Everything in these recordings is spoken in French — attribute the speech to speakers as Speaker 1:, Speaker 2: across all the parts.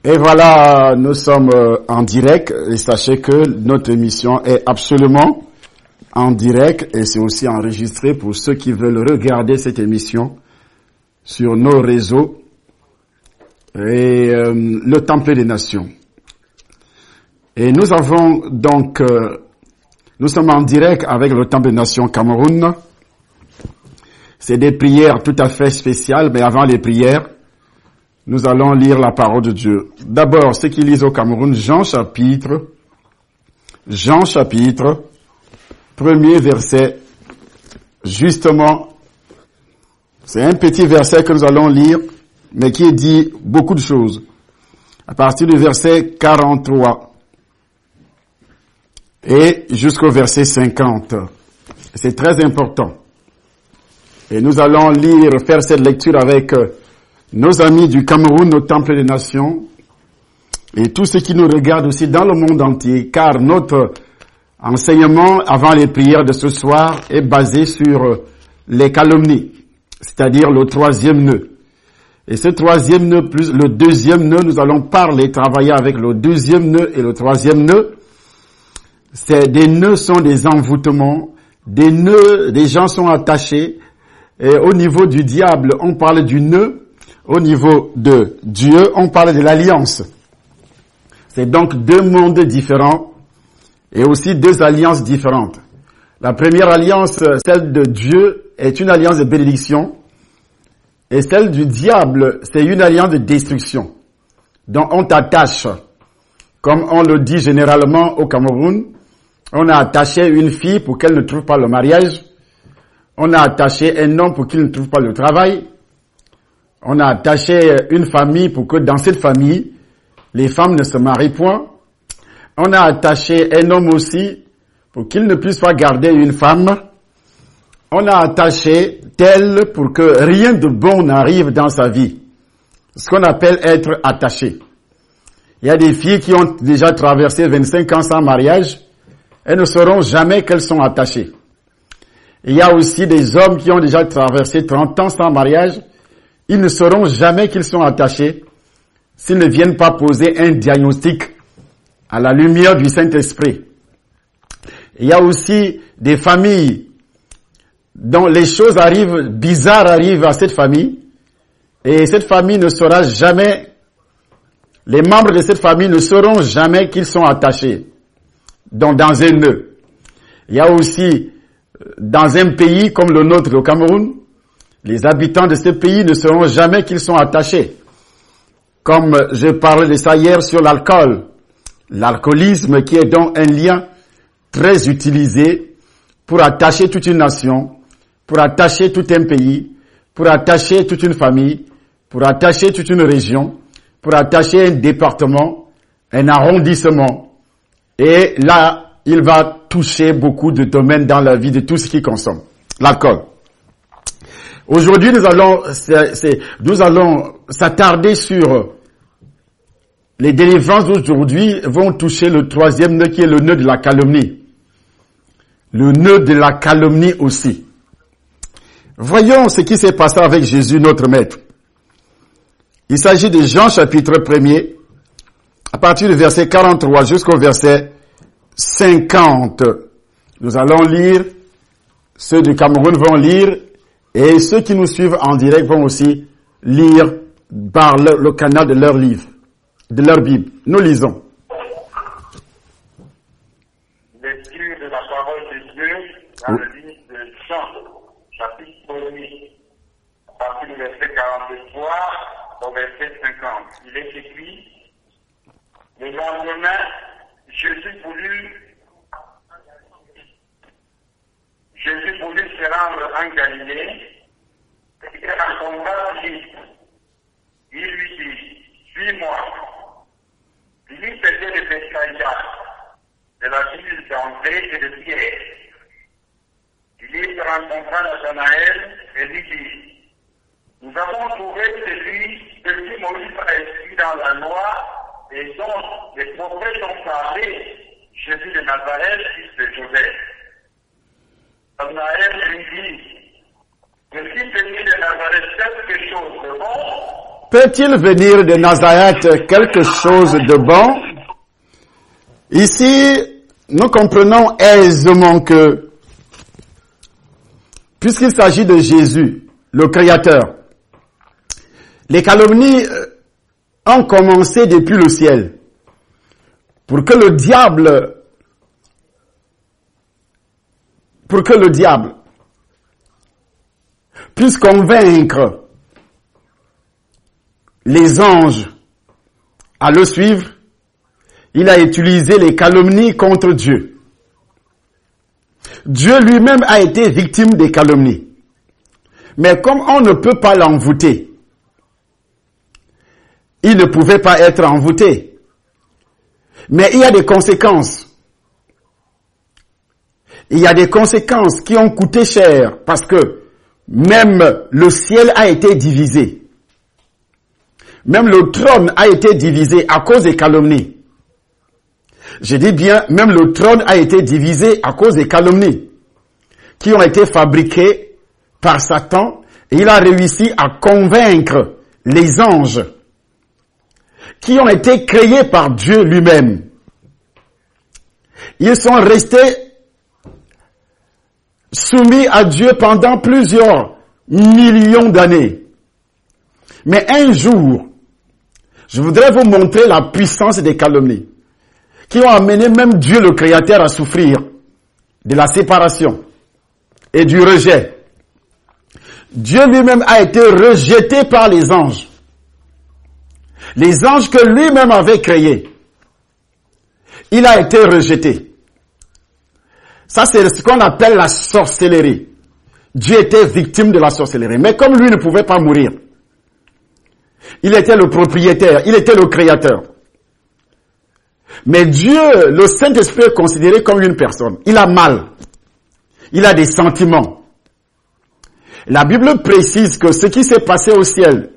Speaker 1: Et voilà, nous sommes en direct et sachez que notre émission est absolument en direct et c'est aussi enregistré pour ceux qui veulent regarder cette émission sur nos réseaux et le Temple des Nations. Et nous avons donc, nous sommes en direct avec le Temple des Nations Cameroun. C'est des prières tout à fait spéciales, mais avant les prières, nous allons lire la parole de Dieu. D'abord, ceux qui lisent au Cameroun, Jean chapitre, premier verset, justement, c'est un petit verset que nous allons lire, mais qui dit beaucoup de choses. À partir du verset 43 et jusqu'au verset 50. C'est très important. Et nous allons faire cette lecture avec nos amis du Cameroun, au Temple des Nations, et tous ceux qui nous regardent aussi dans le monde entier, car notre enseignement avant les prières de ce soir est basé sur les calomnies, c'est-à-dire le troisième nœud. Et ce troisième nœud plus le deuxième nœud, nous allons travailler avec le deuxième nœud et le troisième nœud. Des nœuds sont des envoûtements, des nœuds, des gens sont attachés, et au niveau du diable, on parle du nœud. Au niveau de Dieu, on parle de l'alliance. C'est donc deux mondes différents et aussi deux alliances différentes. La première alliance, celle de Dieu, est une alliance de bénédiction et celle du diable, c'est une alliance de destruction. Donc on t'attache, comme on le dit généralement au Cameroun, on a attaché une fille pour qu'elle ne trouve pas le mariage, on a attaché un homme pour qu'il ne trouve pas le travail, on a attaché une famille pour que dans cette famille, les femmes ne se marient point. On a attaché un homme aussi pour qu'il ne puisse pas garder une femme. On a attaché tel pour que rien de bon n'arrive dans sa vie. Ce qu'on appelle être attaché. Il y a des filles qui ont déjà traversé 25 ans sans mariage. Elles ne sauront jamais qu'elles sont attachées. Il y a aussi des hommes qui ont déjà traversé 30 ans sans mariage. Ils ne sauront jamais qu'ils sont attachés s'ils ne viennent pas poser un diagnostic à la lumière du Saint-Esprit. Il y a aussi des familles dont les choses bizarres arrivent à cette famille, et cette famille ne saura jamais, les membres de cette famille ne sauront jamais qu'ils sont attachés dans un nœud. Il y a aussi, dans un pays comme le nôtre, le Cameroun, les habitants de ce pays ne sauront jamais qu'ils sont attachés. Comme je parlais de ça hier sur l'alcool. L'alcoolisme qui est donc un lien très utilisé pour attacher toute une nation, pour attacher tout un pays, pour attacher toute une famille, pour attacher toute une région, pour attacher un département, un arrondissement. Et là, il va toucher beaucoup de domaines dans la vie de tous ceux qui consomment l'alcool. Aujourd'hui, nous allons s'attarder sur les délivrances d'aujourd'hui vont toucher le troisième nœud qui est le nœud de la calomnie. Le nœud de la calomnie aussi. Voyons ce qui s'est passé avec Jésus, notre Maître. Il s'agit de Jean chapitre 1er, à partir du verset 43 jusqu'au verset 50. Nous allons lire, ceux du Cameroun vont lire, et ceux qui nous suivent en direct vont aussi lire par le canal de leur livre, de leur Bible. Nous lisons.
Speaker 2: Lecture de la parole de Dieu dans le livre de Jean, chapitre 1er, à partir du verset 43 au verset 50. Il est écrit, le lendemain, Jésus voulut se rendre en Galilée, et il rencontra Philippe. Il lui dit, suis-moi. Philippe était de Bethsaïda, de la ville d'André et de Pierre. Philippe rencontra Nathanaël et lui dit, nous avons trouvé celui de qui Moïse a écrit dans la loi et dont les prophètes ont parlé, Jésus de Nazareth, fils de Joseph. Nathanaël lui dit, le fils de Nazareth quelque chose de bon,
Speaker 1: peut-il venir de Nazareth quelque chose de bon? Ici, nous comprenons aisément que, puisqu'il s'agit de Jésus, le Créateur, les calomnies ont commencé depuis le ciel pour que le diable puisse convaincre les anges à le suivre. Il a utilisé les calomnies contre Dieu. Dieu lui-même a été victime des calomnies. Mais comme on ne peut pas l'envoûter, il ne pouvait pas être envoûté. Mais il y a des conséquences. Il y a des conséquences qui ont coûté cher parce que même le ciel a été divisé. Même le trône a été divisé à cause des calomnies. Je dis bien, même le trône a été divisé à cause des calomnies qui ont été fabriquées par Satan, et il a réussi à convaincre les anges qui ont été créés par Dieu lui-même. Ils sont restés soumis à Dieu pendant plusieurs millions d'années. Mais un jour, je voudrais vous montrer la puissance des calomnies qui ont amené même Dieu le Créateur à souffrir de la séparation et du rejet. Dieu lui-même a été rejeté par les anges. Les anges que lui-même avait créés. Il a été rejeté. Ça, c'est ce qu'on appelle la sorcellerie. Dieu était victime de la sorcellerie. Mais comme lui ne pouvait pas mourir, il était le propriétaire, il était le créateur. Mais Dieu, le Saint-Esprit est considéré comme une personne. Il a mal. Il a des sentiments. La Bible précise que ce qui s'est passé au ciel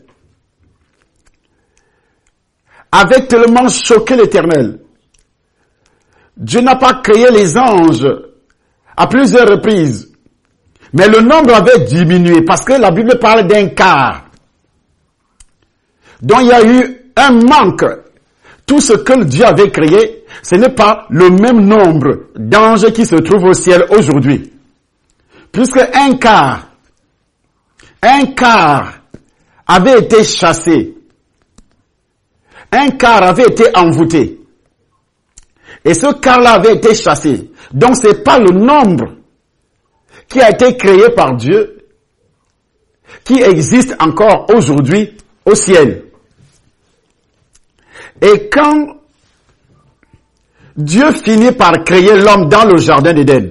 Speaker 1: avait tellement choqué l'Éternel. Dieu n'a pas créé les anges à plusieurs reprises. Mais le nombre avait diminué parce que la Bible parle d'un quart. Donc il y a eu un manque. Tout ce que Dieu avait créé, ce n'est pas le même nombre d'anges qui se trouvent au ciel aujourd'hui. Puisque un quart avait été chassé. Un quart avait été envoûté. Et ce quart-là avait été chassé. Donc c'est pas le nombre qui a été créé par Dieu qui existe encore aujourd'hui au ciel. Et quand Dieu finit par créer l'homme dans le jardin d'Éden,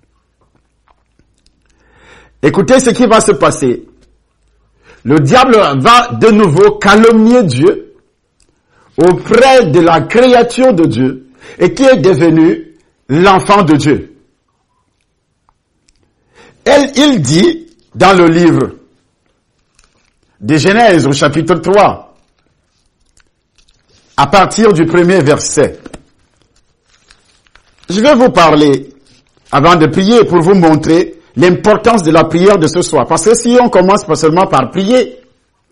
Speaker 1: écoutez ce qui va se passer. Le diable va de nouveau calomnier Dieu auprès de la créature de Dieu et qui est devenu l'enfant de Dieu. Il dit dans le livre de Genèse au chapitre 3, à partir du premier verset. Je vais vous parler, avant de prier, pour vous montrer l'importance de la prière de ce soir. Parce que si on commence pas seulement par prier,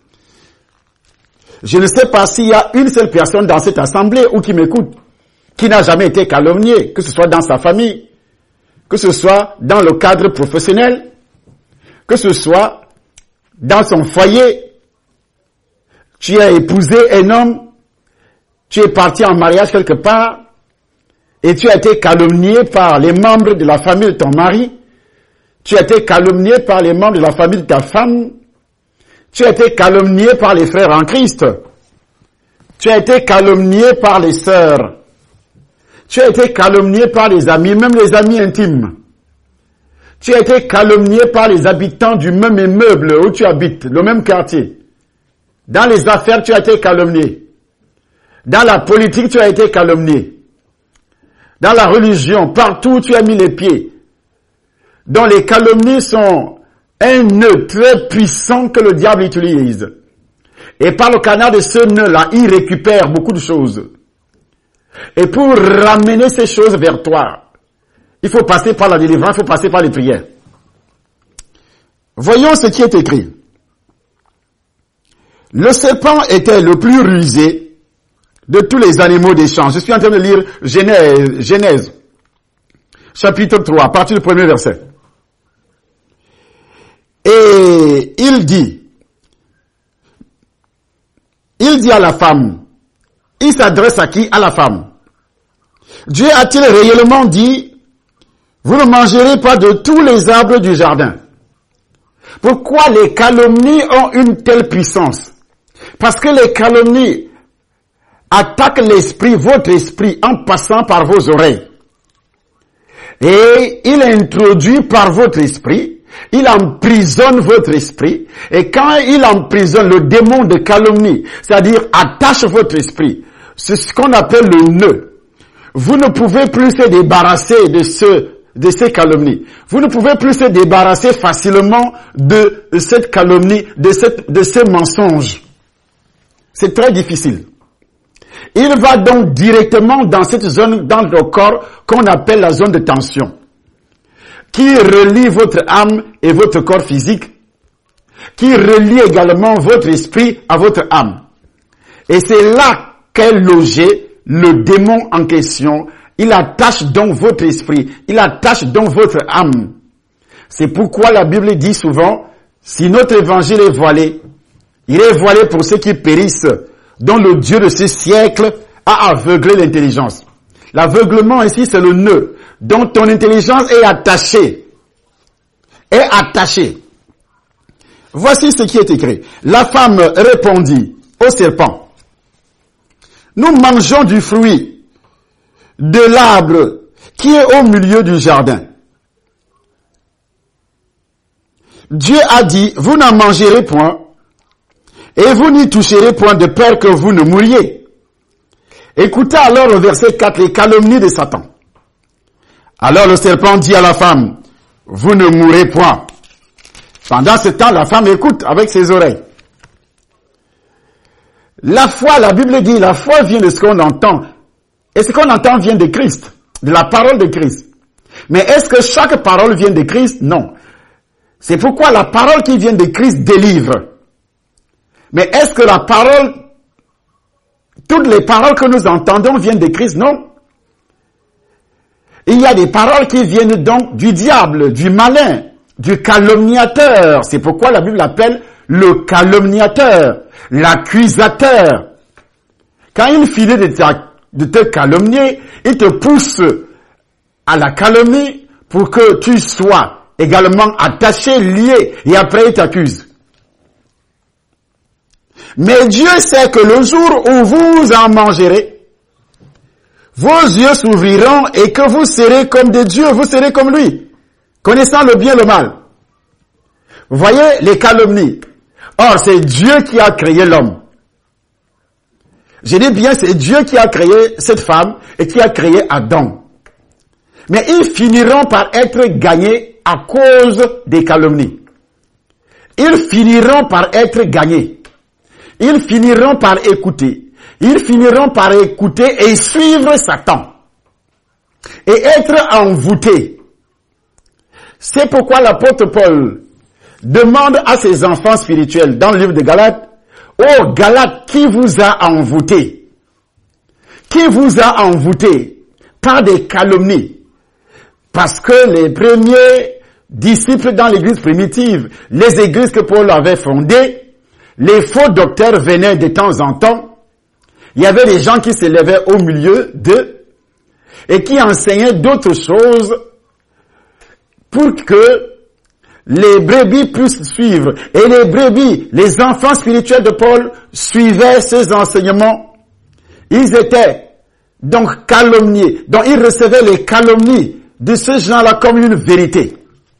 Speaker 1: je ne sais pas s'il y a une seule personne dans cette assemblée ou qui m'écoute, qui n'a jamais été calomnié, que ce soit dans sa famille, que ce soit dans le cadre professionnel, que ce soit dans son foyer. Tu as épousé un homme, tu es parti en mariage quelque part, et tu as été calomnié par les membres de la famille de ton mari, tu as été calomnié par les membres de la famille de ta femme, tu as été calomnié par les frères en Christ, tu as été calomnié par les sœurs, tu as été calomnié par les amis, même les amis intimes, tu as été calomnié par les habitants du même immeuble où tu habites, le même quartier. Dans les affaires, tu as été calomnié. Dans la politique, tu as été calomnié. Dans la religion, partout où tu as mis les pieds. Donc les calomnies sont un nœud très puissant que le diable utilise. Et par le canal de ce nœud-là, il récupère beaucoup de choses. Et pour ramener ces choses vers toi, il faut passer par la délivrance, il faut passer par les prières. Voyons ce qui est écrit. Le serpent était le plus rusé de tous les animaux des champs. Je suis en train de lire Genèse, chapitre 3, à partir du premier verset. Et il dit à la femme, il s'adresse à qui? À la femme. Dieu a-t-il réellement dit, vous ne mangerez pas de tous les arbres du jardin? Pourquoi les calomnies ont une telle puissance? Parce que les calomnies attaquent l'esprit, votre esprit, en passant par vos oreilles. Et il introduit par votre esprit, il emprisonne votre esprit, et quand il emprisonne le démon de calomnie, c'est-à-dire attache votre esprit, c'est ce qu'on appelle le nœud. Vous ne pouvez plus se débarrasser de ces calomnies. Vous ne pouvez plus se débarrasser facilement de cette calomnie, de ces mensonges. C'est très difficile. Il va donc directement dans cette zone dans le corps qu'on appelle la zone de tension, qui relie votre âme et votre corps physique, qui relie également votre esprit à votre âme. Et c'est là qu'est logé le démon en question. Il attache donc votre esprit, il attache donc votre âme. C'est pourquoi la Bible dit souvent, si notre évangile est voilé, il est voilé pour ceux qui périssent, dont le Dieu de ce siècle a aveuglé l'intelligence. L'aveuglement ici, c'est le nœud, dont ton intelligence est attachée. Voici ce qui est écrit. La femme répondit au serpent, nous mangeons du fruit de l'arbre qui est au milieu du jardin. Dieu a dit, vous n'en mangerez point, et vous n'y toucherez point de peur que vous ne mouriez. Écoutez alors au verset 4 les calomnies de Satan. Alors le serpent dit à la femme, vous ne mourrez point. Pendant ce temps, la femme écoute avec ses oreilles. La foi, la Bible dit, la foi vient de ce qu'on entend. Et ce qu'on entend vient de Christ, de la parole de Christ. Mais est-ce que chaque parole vient de Christ? Non. C'est pourquoi la parole qui vient de Christ délivre. Mais est-ce que la parole, toutes les paroles que nous entendons viennent de Christ? Non. Il y a des paroles qui viennent donc du diable, du malin, du calomniateur. C'est pourquoi la Bible l'appelle le calomniateur, l'accusateur. Quand il finit de te calomnier, il te pousse à la calomnie pour que tu sois également attaché, lié, et après il t'accuse. Mais Dieu sait que le jour où vous en mangerez, vos yeux s'ouvriront et que vous serez comme des dieux, vous serez comme lui, connaissant le bien et le mal. Vous voyez les calomnies. Or, c'est Dieu qui a créé l'homme. Je dis bien, c'est Dieu qui a créé cette femme et qui a créé Adam. Mais ils finiront par être gagnés à cause des calomnies. Ils finiront par être gagnés. Ils finiront par écouter. Ils finiront par écouter et suivre Satan. Et être envoûtés. C'est pourquoi l'apôtre Paul demande à ses enfants spirituels dans le livre de Galates, ô Galates, qui vous a envoûté? Qui vous a envoûté par des calomnies? Parce que les premiers disciples dans l'église primitive, les églises que Paul avait fondées, les faux docteurs venaient de temps en temps. Il y avait des gens qui se levaient au milieu d'eux et qui enseignaient d'autres choses pour que les brebis puissent suivre. Et les brebis, les enfants spirituels de Paul, suivaient ces enseignements. Ils étaient donc calomniés. Donc ils recevaient les calomnies de ces gens-là comme une vérité.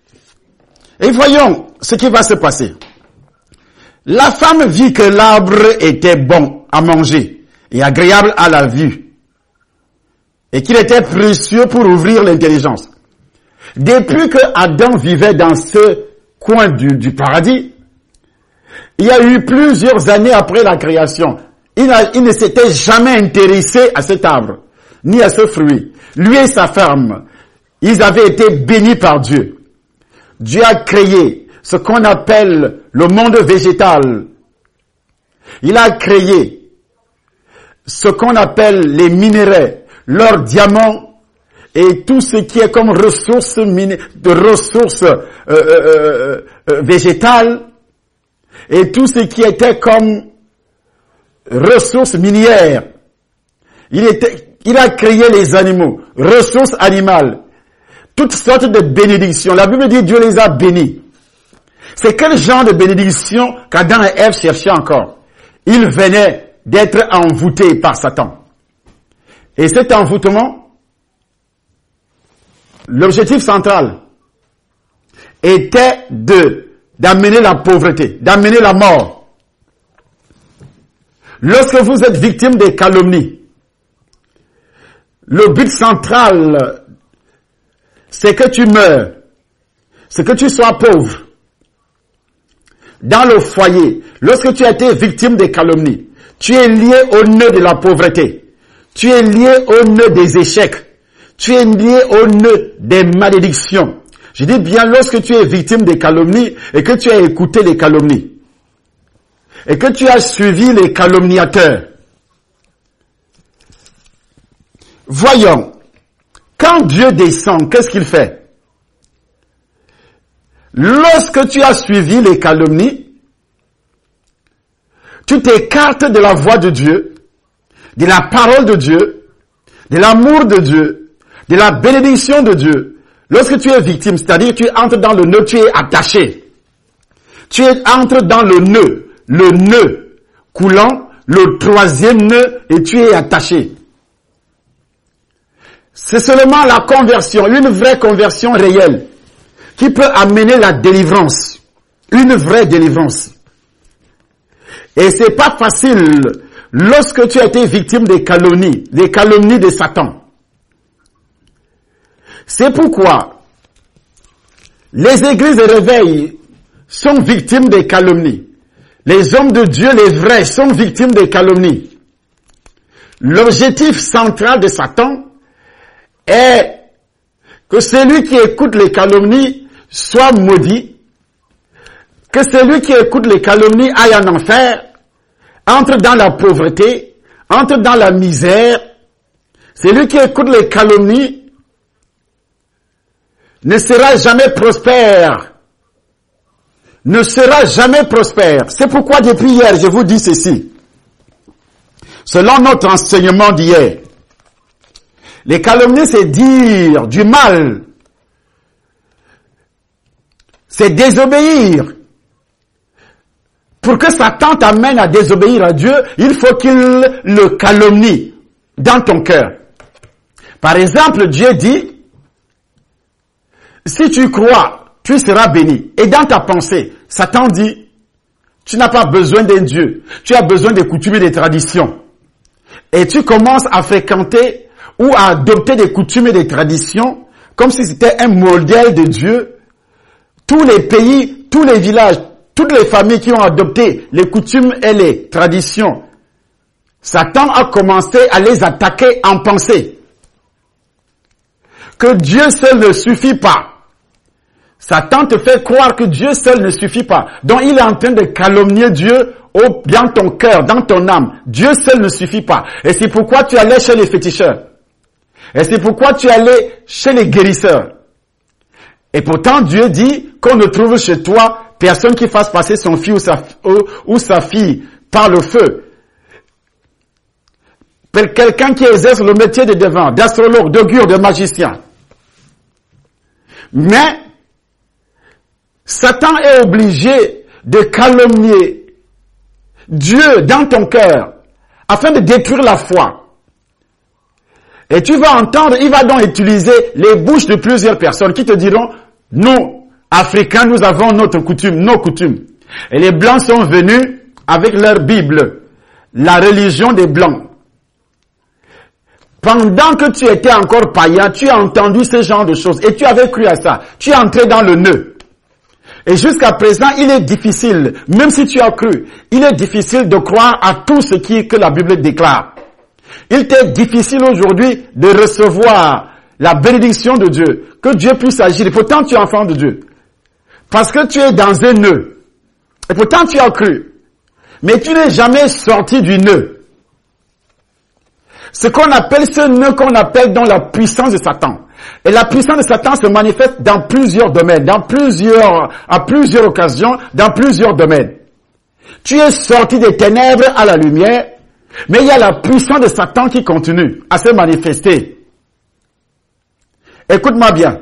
Speaker 1: Et voyons ce qui va se passer. La femme vit que l'arbre était bon à manger et agréable à la vue, et qu'il était précieux pour ouvrir l'intelligence. Depuis que Adam vivait dans ce coin du paradis, il y a eu plusieurs années après la création, il ne s'était jamais intéressé à cet arbre, ni à ce fruit. Lui et sa femme, ils avaient été bénis par Dieu. Dieu a créé ce qu'on appelle le monde végétal. Il a créé ce qu'on appelle les minéraux, l'or, diamant et tout ce qui est comme ressources végétales et tout ce qui était comme ressources minières. Il a créé les animaux, ressources animales, toutes sortes de bénédictions. La Bible dit Dieu les a bénis. C'est quel genre de bénédiction qu'Adam et Ève cherchaient encore? Ils venaient d'être envoûtés par Satan. Et cet envoûtement, l'objectif central était d'amener la pauvreté, d'amener la mort. Lorsque vous êtes victime des calomnies, le but central, c'est que tu meurs, c'est que tu sois pauvre. Dans le foyer, lorsque tu as été victime des calomnies, tu es lié au nœud de la pauvreté, tu es lié au nœud des échecs, tu es lié au nœud des malédictions. Je dis bien lorsque tu es victime des calomnies et que tu as écouté les calomnies et que tu as suivi les calomniateurs. Voyons, quand Dieu descend, qu'est-ce qu'il fait? Lorsque tu as suivi les calomnies, tu t'écartes de la voix de Dieu, de la parole de Dieu, de l'amour de Dieu, de la bénédiction de Dieu. Lorsque tu es victime, c'est-à-dire tu entres dans le nœud, tu es attaché. Tu entres dans le nœud coulant, le troisième nœud, et tu es attaché. C'est seulement la conversion, une vraie conversion réelle, qui peut amener la délivrance, une vraie délivrance. Et c'est pas facile lorsque tu as été victime des calomnies de Satan. C'est pourquoi les églises de réveil sont victimes des calomnies. Les hommes de Dieu, les vrais, sont victimes des calomnies. L'objectif central de Satan est que celui qui écoute les calomnies soit maudit, que celui qui écoute les calomnies aille en enfer, entre dans la pauvreté, entre dans la misère. Celui qui écoute les calomnies ne sera jamais prospère. Ne sera jamais prospère. C'est pourquoi depuis hier, je vous dis ceci. Selon notre enseignement d'hier, les calomnies, c'est dire du mal. C'est désobéir. Pour que Satan t'amène à désobéir à Dieu, il faut qu'il le calomnie dans ton cœur. Par exemple, Dieu dit, si tu crois, tu seras béni. Et dans ta pensée, Satan dit, tu n'as pas besoin d'un Dieu. Tu as besoin des coutumes et des traditions. Et tu commences à fréquenter ou à adopter des coutumes et des traditions comme si c'était un modèle de Dieu. Tous les pays, tous les villages, toutes les familles qui ont adopté les coutumes et les traditions, Satan a commencé à les attaquer en pensée. Que Dieu seul ne suffit pas. Satan te fait croire que Dieu seul ne suffit pas. Donc il est en train de calomnier Dieu dans ton cœur, dans ton âme. Dieu seul ne suffit pas. Et c'est pourquoi tu allais chez les féticheurs. Et c'est pourquoi tu allais chez les guérisseurs. Et pourtant Dieu dit qu'on ne trouve chez toi personne qui fasse passer son fils ou sa fille par le feu. Quelqu'un qui exerce le métier de devin, d'astrologue, d'augure, de magicien. Mais Satan est obligé de calomnier Dieu dans ton cœur afin de détruire la foi. Et tu vas entendre, il va donc utiliser les bouches de plusieurs personnes qui te diront, nous, Africains, nous avons notre coutume, nos coutumes. Et les Blancs sont venus avec leur Bible, la religion des Blancs. Pendant que tu étais encore païen, tu as entendu ce genre de choses et tu avais cru à ça. Tu es entré dans le nœud. Et jusqu'à présent, il est difficile, même si tu as cru, il est difficile de croire à tout ce que la Bible déclare. Il t'est difficile aujourd'hui de recevoir la bénédiction de Dieu, que Dieu puisse agir. Et pourtant, tu es enfant de Dieu. Parce que tu es dans un nœud. Et pourtant, tu as cru. Mais tu n'es jamais sorti du nœud. Ce qu'on appelle ce nœud qu'on appelle dans la puissance de Satan. Et la puissance de Satan se manifeste dans plusieurs domaines, à plusieurs occasions, dans plusieurs domaines. Tu es sorti des ténèbres à la lumière, mais il y a la puissance de Satan qui continue à se manifester. Écoute-moi bien.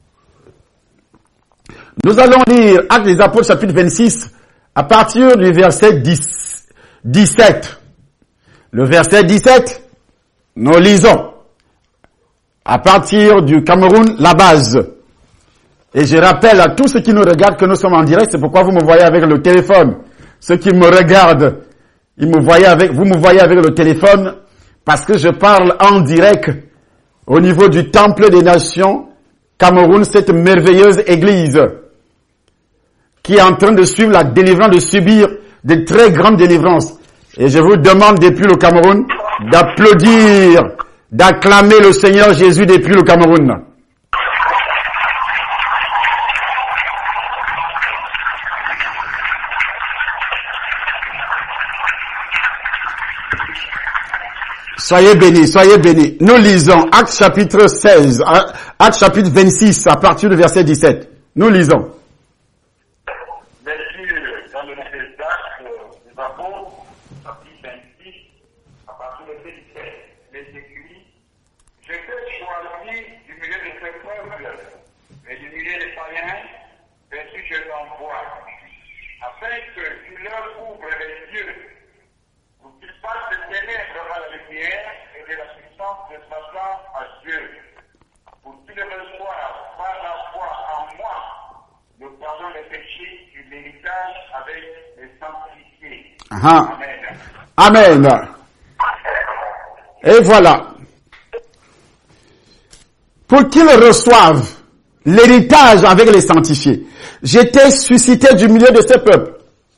Speaker 1: Nous allons lire Actes des Apôtres chapitre 26 à partir du verset 17. Le verset 17, nous lisons à partir du Cameroun la base. Et je rappelle à tous ceux qui nous regardent que nous sommes en direct, c'est pourquoi vous me voyez avec le téléphone. Ceux qui me regardent, vous me voyez avec le téléphone parce que je parle en direct au niveau du Temple des Nations, Cameroun, cette merveilleuse église qui est en train de suivre la délivrance, de subir de très grandes délivrances. Et je vous demande depuis le Cameroun d'applaudir, d'acclamer le Seigneur Jésus depuis le Cameroun. Soyez bénis, soyez bénis. Nous lisons Actes chapitre 16, Actes chapitre 26 à partir du verset 17. Nous lisons.
Speaker 2: Lecture dans le livre d'Actes des Apôtres, chapitre 26, à partir du verset 17. Les écrits, je t'ai choisi du milieu de ce peuple et du milieu des païens, vertu je t'envoie, afin que tu leur ouvres les yeux, pour qu'ils passent de ténèbres à la lumière et de la puissance de Satan à Dieu, pour qu'ils reçoivent par la foi en moi le pardon des péchés et l'héritage avec les sanctifiés.
Speaker 1: Amen. Amen. Et voilà. Pour qu'ils reçoivent l'héritage avec les sanctifiés. J'étais suscité du milieu de ce peuple,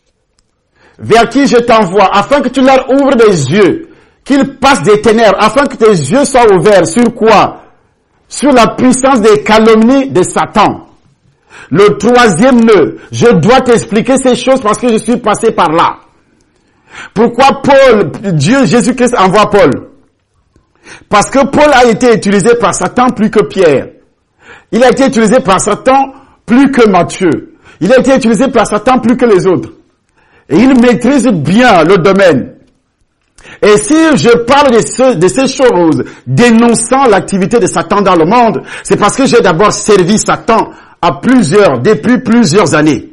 Speaker 1: vers qui je t'envoie, afin que tu leur ouvres les yeux, qu'ils passent des ténèbres, afin que tes yeux soient ouverts. Sur quoi? Sur la puissance des calomnies de Satan. Le troisième nœud. Je dois t'expliquer ces choses parce que je suis passé par là. Pourquoi Dieu, Jésus-Christ envoie Paul? Parce que Paul a été utilisé par Satan plus que Pierre. Il a été utilisé par Satan plus que Matthieu. Il a été utilisé par Satan plus que les autres. Et il maîtrise bien le domaine. Et si je parle de ces choses, dénonçant l'activité de Satan dans le monde, c'est parce que j'ai d'abord servi Satan depuis plusieurs années.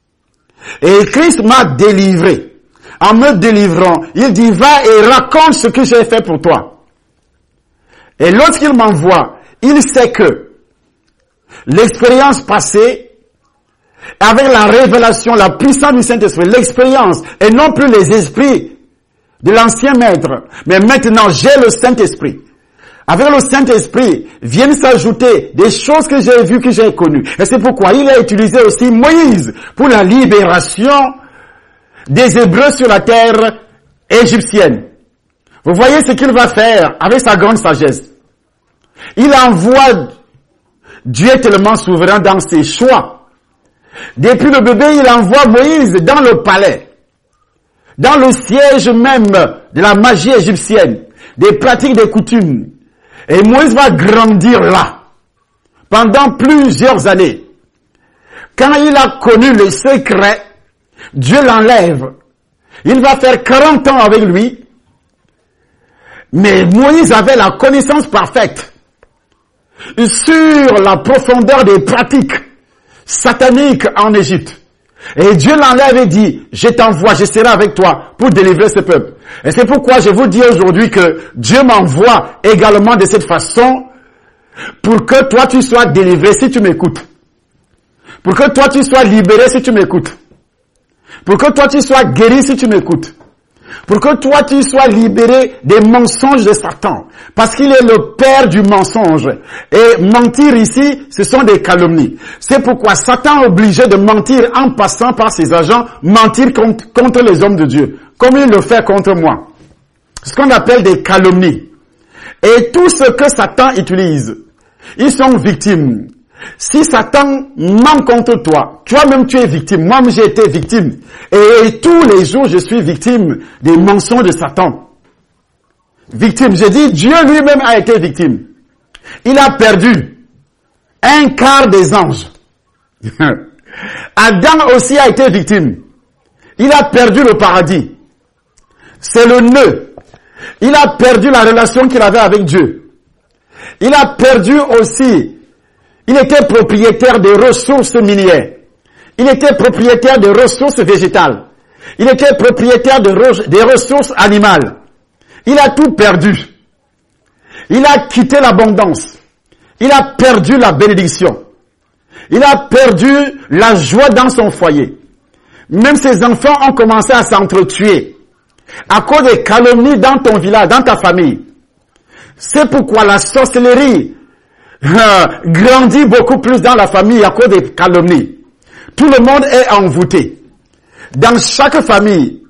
Speaker 1: Et Christ m'a délivré. En me délivrant, il dit, va et raconte ce que j'ai fait pour toi. Et lorsqu'il m'envoie, il sait que l'expérience passée, avec la révélation, la puissance du Saint-Esprit, l'expérience, et non plus les esprits de l'ancien maître, mais maintenant j'ai le Saint-Esprit. Avec le Saint-Esprit viennent s'ajouter des choses que j'ai vues, que j'ai connues. Et c'est pourquoi il a utilisé aussi Moïse pour la libération des Hébreux sur la terre égyptienne. Vous voyez ce qu'il va faire avec sa grande sagesse. Il envoie, Dieu est tellement souverain dans ses choix. Depuis le bébé, il envoie Moïse dans le palais, dans le siège même de la magie égyptienne, des pratiques, des coutumes. Et Moïse va grandir là, pendant plusieurs années. Quand il a connu le secret, Dieu l'enlève. Il va faire 40 ans avec lui. Mais Moïse avait la connaissance parfaite sur la profondeur des pratiques sataniques en Égypte. Et Dieu l'enlève et dit, je t'envoie, je serai avec toi pour délivrer ce peuple. Et c'est pourquoi je vous dis aujourd'hui que Dieu m'envoie également de cette façon pour que toi tu sois délivré si tu m'écoutes. Pour que toi tu sois libéré si tu m'écoutes. Pour que toi tu sois guéri si tu m'écoutes. Pour que toi tu sois libéré des mensonges de Satan. Parce qu'il est le père du mensonge. Et mentir ici, ce sont des calomnies. C'est pourquoi Satan est obligé de mentir en passant par ses agents, mentir contre les hommes de Dieu. Comme il le fait contre moi. Ce qu'on appelle des calomnies. Et tout ce que Satan utilise, ils sont victimes. Si Satan ment contre toi, toi-même tu es victime. Moi-même j'ai été victime. Et tous les jours je suis victime des mensonges de Satan. Victime. J'ai dit, Dieu lui-même a été victime. Il a perdu un quart des anges. Adam aussi a été victime. Il a perdu le paradis. C'est le nœud. Il a perdu la relation qu'il avait avec Dieu. Il a perdu aussi. Il était propriétaire des ressources minières. Il était propriétaire des ressources végétales. Il était propriétaire des ressources animales. Il a tout perdu. Il a quitté l'abondance. Il a perdu la bénédiction. Il a perdu la joie dans son foyer. Même ses enfants ont commencé à s'entretuer à cause des calomnies dans ton village, dans ta famille. C'est pourquoi la sorcellerie grandit beaucoup plus dans la famille à cause des calomnies. Tout le monde est envoûté. Dans chaque famille,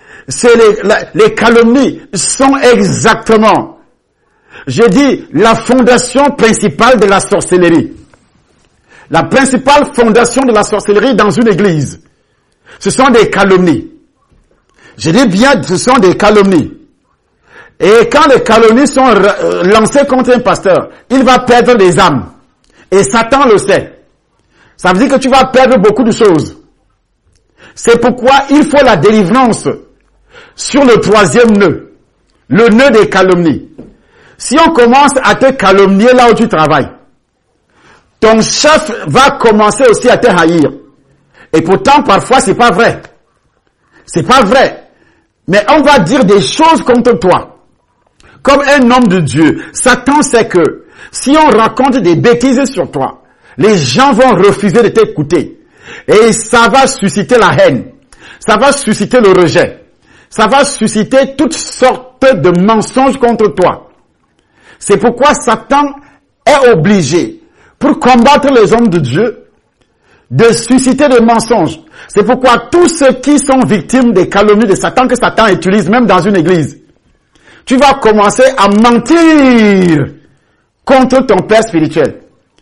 Speaker 1: les calomnies sont exactement, je dis, la fondation principale de la sorcellerie. La principale fondation de la sorcellerie dans une église, ce sont des calomnies. Je dis bien, ce sont des calomnies. Et quand les calomnies sont lancées contre un pasteur, il va perdre des âmes. Et Satan le sait. Ça veut dire que tu vas perdre beaucoup de choses. C'est pourquoi il faut la délivrance sur le troisième nœud. Le nœud des calomnies. Si on commence à te calomnier là où tu travailles, ton chef va commencer aussi à te haïr. Et pourtant, parfois, c'est pas vrai. C'est pas vrai. Mais on va dire des choses contre toi. Comme un homme de Dieu, Satan sait que si on raconte des bêtises sur toi, les gens vont refuser de t'écouter. Et ça va susciter la haine. Ça va susciter le rejet. Ça va susciter toutes sortes de mensonges contre toi. C'est pourquoi Satan est obligé, pour combattre les hommes de Dieu, de susciter des mensonges. C'est pourquoi tous ceux qui sont victimes des calomnies de Satan, que Satan utilise même dans une église, tu vas commencer à mentir contre ton père spirituel.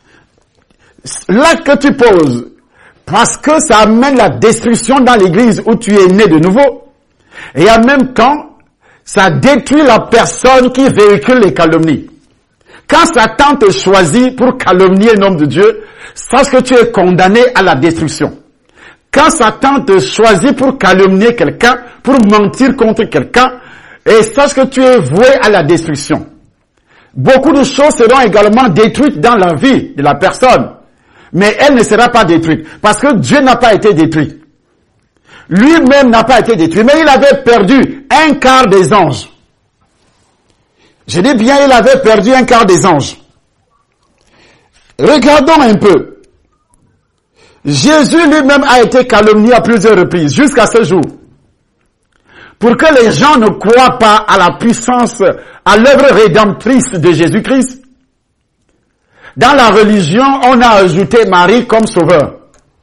Speaker 1: L'acte que tu poses, parce que ça amène la destruction dans l'église où tu es né de nouveau, et en même temps, ça détruit la personne qui véhicule les calomnies. Quand Satan te choisit pour calomnier un homme de Dieu, sache que tu es condamné à la destruction. Quand Satan te choisit pour calomnier quelqu'un, pour mentir contre quelqu'un, et sache que tu es voué à la destruction. Beaucoup de choses seront également détruites dans la vie de la personne, mais elle ne sera pas détruite, parce que Dieu n'a pas été détruit. Lui-même n'a pas été détruit, mais il avait perdu un quart des anges. Je dis bien, il avait perdu un quart des anges. Regardons un peu. Jésus lui-même a été calomnié à plusieurs reprises, jusqu'à ce jour. Pour que les gens ne croient pas à la puissance, à l'œuvre rédemptrice de Jésus-Christ. Dans la religion, on a ajouté Marie comme sauveur.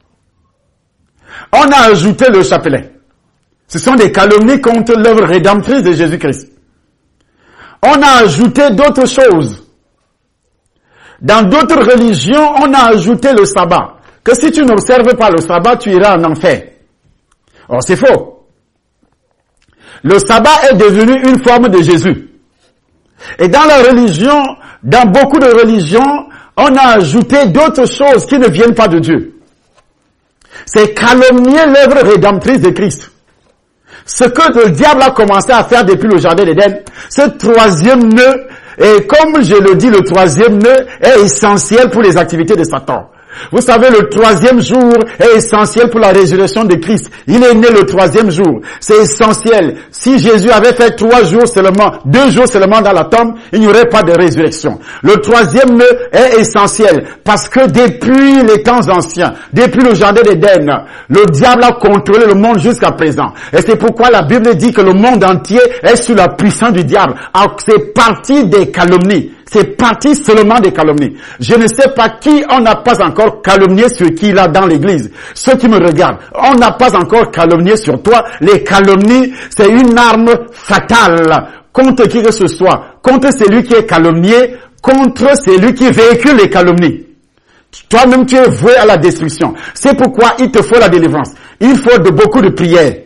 Speaker 1: On a ajouté le chapelet. Ce sont des calomnies contre l'œuvre rédemptrice de Jésus-Christ. On a ajouté d'autres choses. Dans d'autres religions, on a ajouté le sabbat. Que si tu n'observes pas le sabbat, tu iras en enfer. Or, c'est faux. Le sabbat est devenu une forme de Jésus. Et dans la religion, dans beaucoup de religions, on a ajouté d'autres choses qui ne viennent pas de Dieu. C'est calomnier l'œuvre rédemptrice de Christ. Ce que le diable a commencé à faire depuis le jardin d'Éden, ce troisième nœud, et comme je le dis, le troisième nœud est essentiel pour les activités de Satan. Vous savez, le troisième jour est essentiel pour la résurrection de Christ. Il est né le troisième jour. C'est essentiel. Si Jésus avait fait 3 jours seulement, 2 jours seulement dans la tombe, il n'y aurait pas de résurrection. Le troisième nœud est essentiel parce que depuis les temps anciens, depuis le jardin d'Éden, le diable a contrôlé le monde jusqu'à présent. Et c'est pourquoi la Bible dit que le monde entier est sous la puissance du diable. Alors, c'est parti des calomnies. C'est parti seulement des calomnies. Je ne sais pas qui on n'a pas encore calomnié sur qui là dans l'église. Ceux qui me regardent, on n'a pas encore calomnié sur toi. Les calomnies, c'est une arme fatale contre qui que ce soit. Contre celui qui est calomnié, contre celui qui véhicule les calomnies. toi-même tu es voué à la destruction. C'est pourquoi il te faut la délivrance. Il faut beaucoup de prières.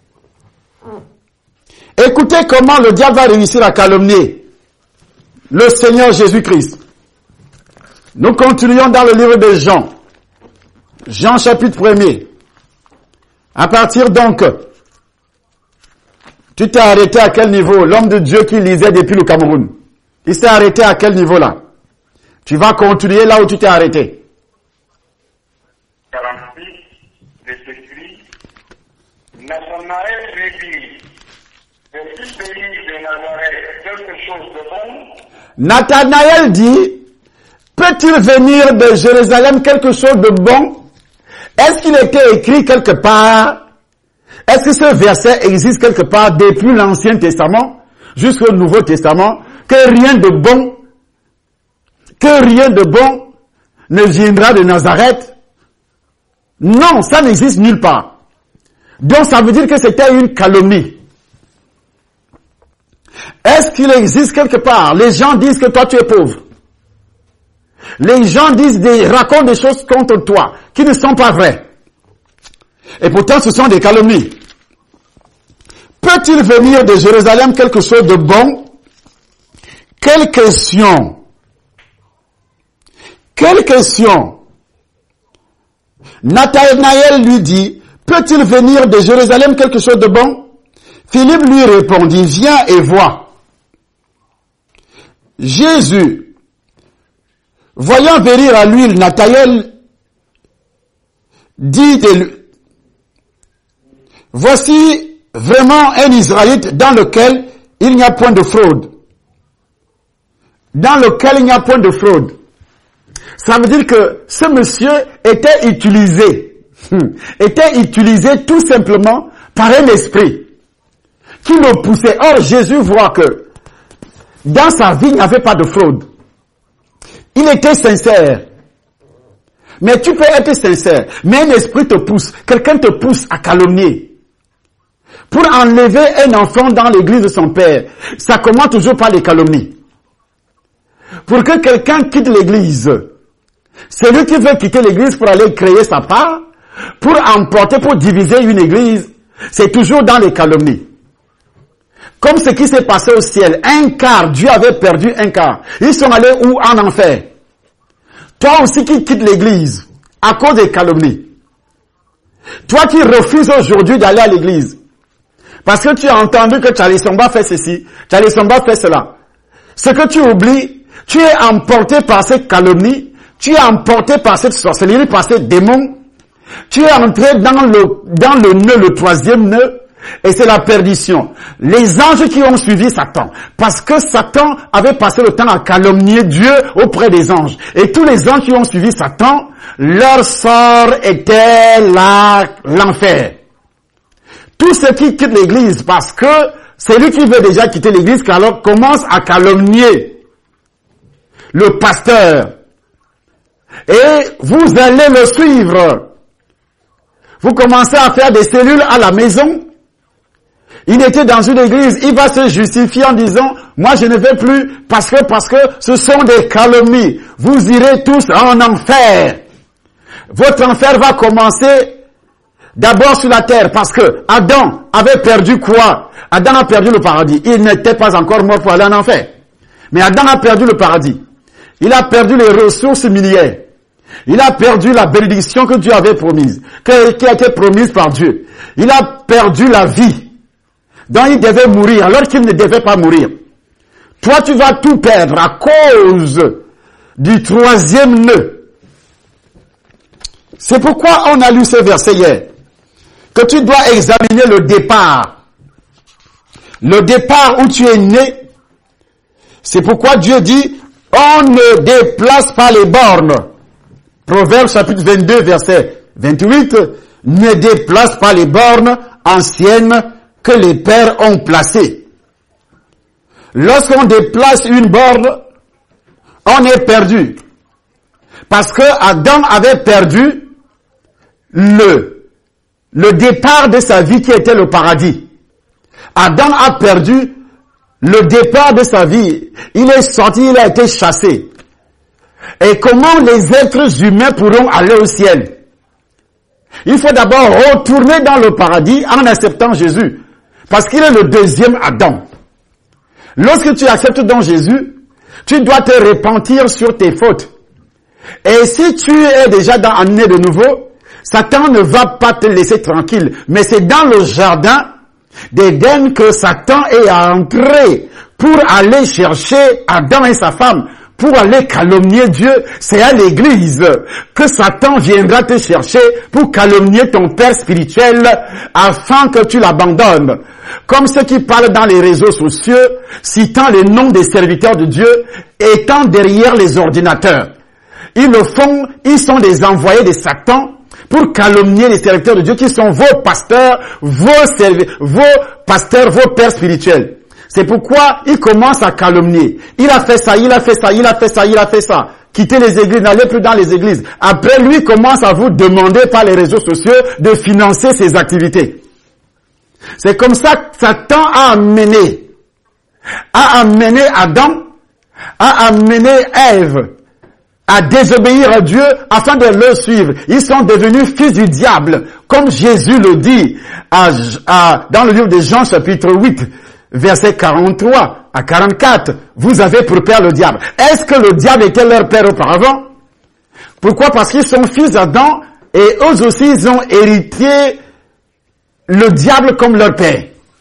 Speaker 1: Écoutez comment le diable va réussir à calomnier le Seigneur Jésus-Christ. Nous continuons dans le livre de Jean. Jean chapitre 1er. À partir donc, tu t'es arrêté à quel niveau? L'homme de Dieu qui lisait depuis le Cameroun. Il s'est arrêté à quel niveau là? Tu vas continuer là où tu t'es arrêté.
Speaker 2: 46, c'est écrit, Nathanaël lui dit, est-il pays de Nazareth quelque chose de bon?
Speaker 1: Nathanaël dit, peut-il venir de Jérusalem quelque chose de bon? Est-ce qu'il était écrit quelque part? Est-ce que ce verset existe quelque part depuis l'Ancien Testament jusqu'au Nouveau Testament? Que rien de bon ne viendra de Nazareth? Non, ça n'existe nulle part. Donc ça veut dire que c'était une calomnie. Est-ce qu'il existe quelque part? Les gens disent que toi tu es pauvre. Les gens racontent des choses contre toi qui ne sont pas vraies. Et pourtant ce sont des calomnies. Peut-il venir de Jérusalem quelque chose de bon? Quelle question! Quelle question! Nathanaël lui dit, peut-il venir de Jérusalem quelque chose de bon? Philippe lui répondit, viens et vois. Jésus, voyant venir à lui Nathanaël, dit de lui, voici vraiment un Israélite dans lequel il n'y a point de fraude. Dans lequel il n'y a point de fraude. Ça veut dire que ce monsieur était utilisé tout simplement par un esprit qui le poussait. Or, Jésus voit que dans sa vie, il n'y avait pas de fraude. Il était sincère. Mais tu peux être sincère, mais un esprit te pousse, quelqu'un te pousse à calomnier. Pour enlever un enfant dans l'église de son père, ça commence toujours par les calomnies. Pour que quelqu'un quitte l'église, celui qui veut quitter l'église pour aller créer sa part, pour emporter, pour diviser une église, c'est toujours dans les calomnies. Comme ce qui s'est passé au ciel, un quart, Dieu avait perdu un quart. Ils sont allés où? En enfer. Toi aussi qui quittes l'église, à cause des calomnies. Toi qui refuses aujourd'hui d'aller à l'église, parce que tu as entendu que Charlie Somba fait ceci, Charlie Somba fait cela. Ce que tu oublies, tu es emporté par cette calomnie, tu es emporté par cette sorcellerie, par ces démons. Tu es entré dans le nœud, le troisième nœud, et c'est la perdition. Les anges qui ont suivi Satan, parce que Satan avait passé le temps à calomnier Dieu auprès des anges. Et tous les anges qui ont suivi Satan, leur sort était l'enfer. Tous ceux qui quittent l'église, parce que celui qui veut déjà quitter l'église, alors commence à calomnier le pasteur. Et vous allez le suivre. Vous commencez à faire des cellules à la maison. Il était dans une église, il va se justifier en disant, moi je ne vais plus parce que ce sont des calomnies. Vous irez tous en enfer. Votre enfer va commencer d'abord sur la terre parce que Adam avait perdu quoi? Adam a perdu le paradis. Il n'était pas encore mort pour aller en enfer. Mais Adam a perdu le paradis. Il a perdu les ressources minières. Il a perdu la bénédiction que Dieu avait promise, qui a été promise par Dieu. Il a perdu la vie dont il devait mourir alors qu'il ne devait pas mourir. Toi, tu vas tout perdre à cause du troisième nœud. C'est pourquoi on a lu ce verset hier, que tu dois examiner le départ. Le départ où tu es né. C'est pourquoi Dieu dit, on ne déplace pas les bornes. Proverbe chapitre 22, verset 28, ne déplace pas les bornes anciennes que les pères ont placées. Lorsqu'on déplace une borne, on est perdu. Parce que Adam avait perdu le départ de sa vie qui était le paradis. Adam a perdu le départ de sa vie. Il est sorti, il a été chassé. Et comment les êtres humains pourront aller au ciel? Il faut d'abord retourner dans le paradis en acceptant Jésus. Parce qu'il est le deuxième Adam. Lorsque tu acceptes donc Jésus, tu dois te repentir sur tes fautes. Et si tu es déjà né de nouveau, Satan ne va pas te laisser tranquille. Mais c'est dans le jardin d'Éden que Satan est entré pour aller chercher Adam et sa femme, pour aller calomnier Dieu. C'est à l'église que Satan viendra te chercher pour calomnier ton père spirituel afin que tu l'abandonnes. Comme ceux qui parlent dans les réseaux sociaux, citant les noms des serviteurs de Dieu, étant derrière les ordinateurs. Ils le font, ils sont des envoyés de Satan pour calomnier les serviteurs de Dieu qui sont vos pasteurs, vos pères spirituels. C'est pourquoi il commence à calomnier. Il a fait ça, il a fait ça, il a fait ça, il a fait ça. Quittez les églises, n'allez plus dans les églises. Après, lui commence à vous demander par les réseaux sociaux de financer ses activités. C'est comme ça que Satan a amené Adam, a amené Ève à désobéir à Dieu afin de le suivre. Ils sont devenus fils du diable, comme Jésus le dit dans le livre de Jean chapitre 8. Verset 43 à 44, vous avez pour père le diable. Est-ce que le diable était leur père auparavant? Pourquoi? Parce qu'ils sont fils d'Adam et eux aussi ils ont hérité le diable comme leur père.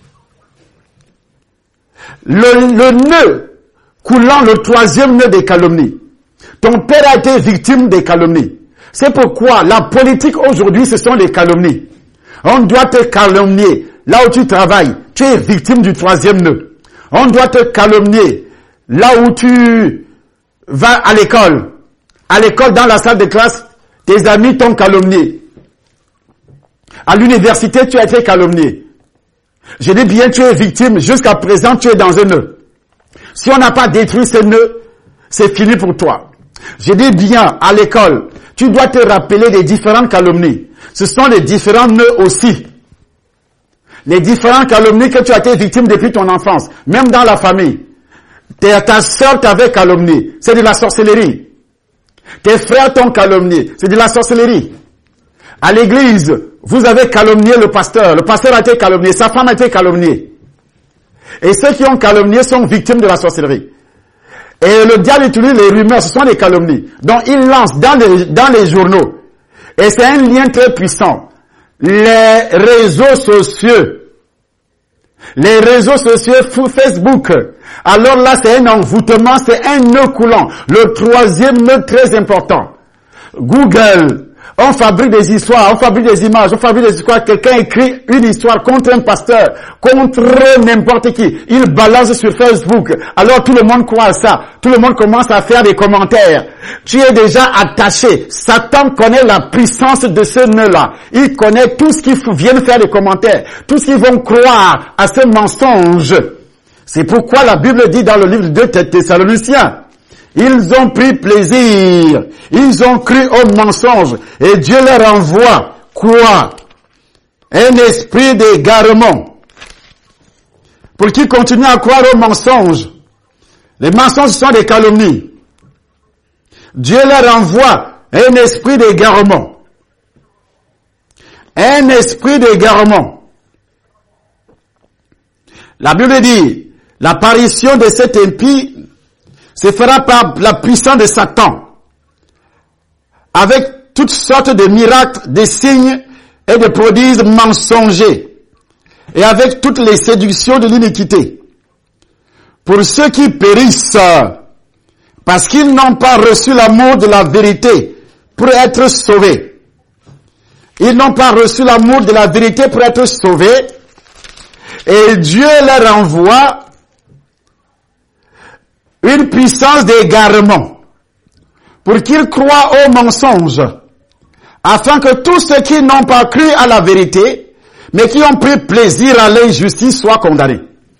Speaker 1: Le nœud coulant, le troisième nœud des calomnies. Ton père a été victime des calomnies. C'est pourquoi la politique aujourd'hui, ce sont les calomnies. On doit te calomnier. Là où tu travailles, tu es victime du troisième nœud. On doit te calomnier. Là où tu vas à l'école, dans la salle de classe, tes amis t'ont calomnié. À l'université, tu as été calomnié. Je dis bien, tu es victime. Jusqu'à présent, tu es dans un nœud. Si on n'a pas détruit ce nœud, c'est fini pour toi. Je dis bien, à l'école, tu dois te rappeler des différentes calomnies. Ce sont les différents nœuds aussi. Les différentes calomnies que tu as été victime depuis ton enfance, même dans la famille. Ta sœur t'avait calomnié, c'est de la sorcellerie. Tes frères t'ont calomnié, c'est de la sorcellerie. À l'église, vous avez calomnié le pasteur a été calomnié, sa femme a été calomniée. Et ceux qui ont calomnié sont victimes de la sorcellerie. Et le diable utilise les rumeurs, ce sont des calomnies. Donc il lance dans les journaux. Et c'est un lien très puissant. Les réseaux sociaux, Facebook, alors là c'est un envoûtement, c'est un nœud coulant. Le troisième nœud très important. Google, on fabrique des histoires, on fabrique des images, on fabrique des histoires. Quelqu'un écrit une histoire contre un pasteur, contre n'importe qui. Il balance sur Facebook. Alors tout le monde croit à ça. Tout le monde commence à faire des commentaires. Tu es déjà attaché. Satan connaît la puissance de ce nœud-là. Il connaît tout ce qui vient faire des commentaires. Tout ce qu'ils vont croire à ce mensonge. C'est pourquoi la Bible dit dans le livre de Thessaloniciens, ils ont pris plaisir, ils ont cru au mensonge, et Dieu leur envoie quoi? Un esprit d'égarement, pour qu'ils continuent à croire au mensonge. Les mensonges sont des calomnies. Dieu leur envoie un esprit d'égarement. Un esprit d'égarement. La Bible dit, l'apparition de cet impie se fera par la puissance de Satan, avec toutes sortes de miracles, de signes et de prodiges mensongers, et avec toutes les séductions de l'iniquité. Pour ceux qui périssent, parce qu'ils n'ont pas reçu l'amour de la vérité pour être sauvés. Ils n'ont pas reçu l'amour de la vérité pour être sauvés, et Dieu leur envoie une puissance d'égarement pour qu'ils croient au mensonge, afin que tous ceux qui n'ont pas cru à la vérité, mais qui ont pris plaisir à l'injustice, soient condamnés.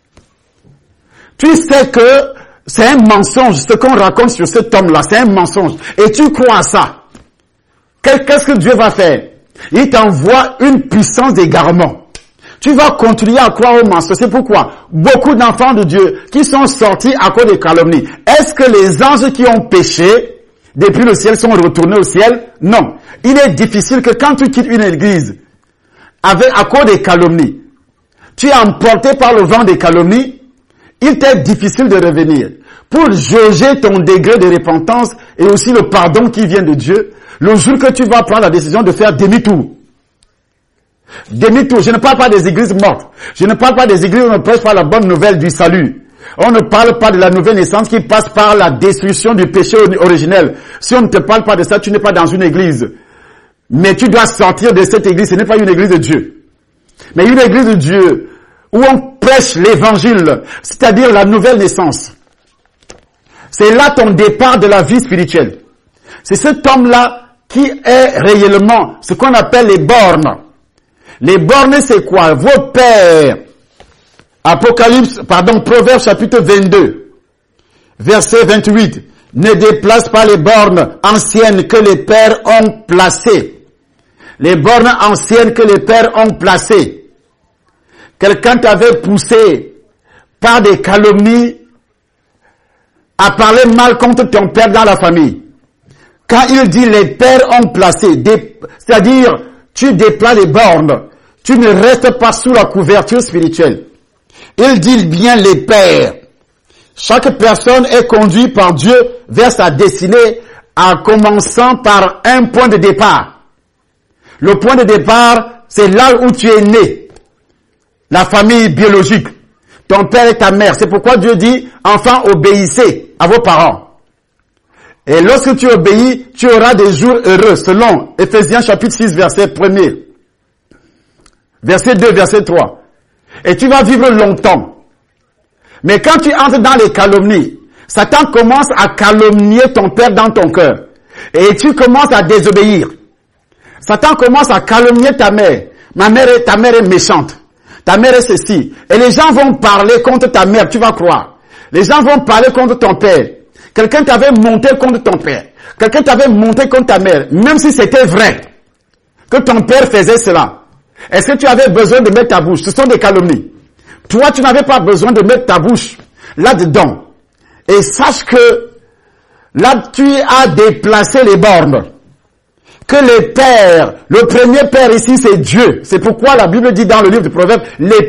Speaker 1: Tu sais que c'est un mensonge, ce qu'on raconte sur cet homme-là, c'est un mensonge, et tu crois à ça. Qu'est-ce que Dieu va faire? Il t'envoie une puissance d'égarement. Tu vas continuer à croire au mensonge. C'est pourquoi beaucoup d'enfants de Dieu qui sont sortis à cause des calomnies. Est-ce que les anges qui ont péché depuis le ciel sont retournés au ciel? Non. Il est difficile que quand tu quittes une église à cause des calomnies, tu es emporté par le vent des calomnies, il t'est difficile de revenir. Pour jauger ton degré de repentance et aussi le pardon qui vient de Dieu, le jour que tu vas prendre la décision de faire demi-tour. Demi-tour. Je ne parle pas des églises mortes. Je ne parle pas des églises où on ne prêche pas la bonne nouvelle du salut. On ne parle pas de la nouvelle naissance qui passe par la destruction du péché originel. Si on ne te parle pas de ça, tu n'es pas dans une église. Mais tu dois sortir de cette église. Ce n'est pas une église de Dieu. Mais une église de Dieu où on prêche l'évangile, c'est-à-dire la nouvelle naissance. C'est là ton départ de la vie spirituelle. C'est cet homme-là qui est réellement ce qu'on appelle les bornes. Les bornes, c'est quoi? Vos pères. Proverbe chapitre 22, verset 28. Ne déplace pas les bornes anciennes que les pères ont placées. Les bornes anciennes que les pères ont placées. Quelqu'un t'avait poussé par des calomnies à parler mal contre ton père dans la famille. Quand il dit les pères ont placé, c'est-à-dire tu déplaces les bornes, tu ne restes pas sous la couverture spirituelle. Il dit bien les pères. Chaque personne est conduite par Dieu vers sa destinée en commençant par un point de départ. Le point de départ, c'est là où tu es né. La famille biologique. Ton père et ta mère. C'est pourquoi Dieu dit, enfants, obéissez à vos parents. Et lorsque tu obéis, tu auras des jours heureux, selon Ephésiens chapitre 6, verset 1er. Verset 2, verset 3. Et tu vas vivre longtemps. Mais quand tu entres dans les calomnies, Satan commence à calomnier ton père dans ton cœur. Et tu commences à désobéir. Satan commence à calomnier ta mère. Ta mère est méchante. Ta mère est ceci. Et les gens vont parler contre ta mère, tu vas croire. Les gens vont parler contre ton père. Quelqu'un t'avait monté contre ton père. Quelqu'un t'avait monté contre ta mère. Même si c'était vrai que ton père faisait cela. Est-ce que tu avais besoin de mettre ta bouche? Ce sont des calomnies. Toi, tu n'avais pas besoin de mettre ta bouche là-dedans. Et sache que là, tu as déplacé les bornes. Que les pères, le premier père ici, c'est Dieu. C'est pourquoi la Bible dit dans le livre de Proverbes, les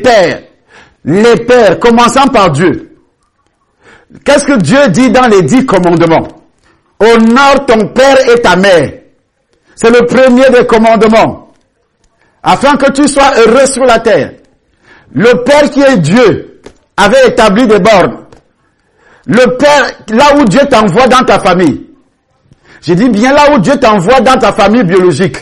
Speaker 1: pères, commençant par Dieu. Qu'est-ce que Dieu dit dans les 10 commandements? Honore ton père et ta mère. C'est le premier des commandements. Afin que tu sois heureux sur la terre. Le Père qui est Dieu avait établi des bornes. Le Père, là où Dieu t'envoie dans ta famille. Je dis bien là où Dieu t'envoie dans ta famille biologique.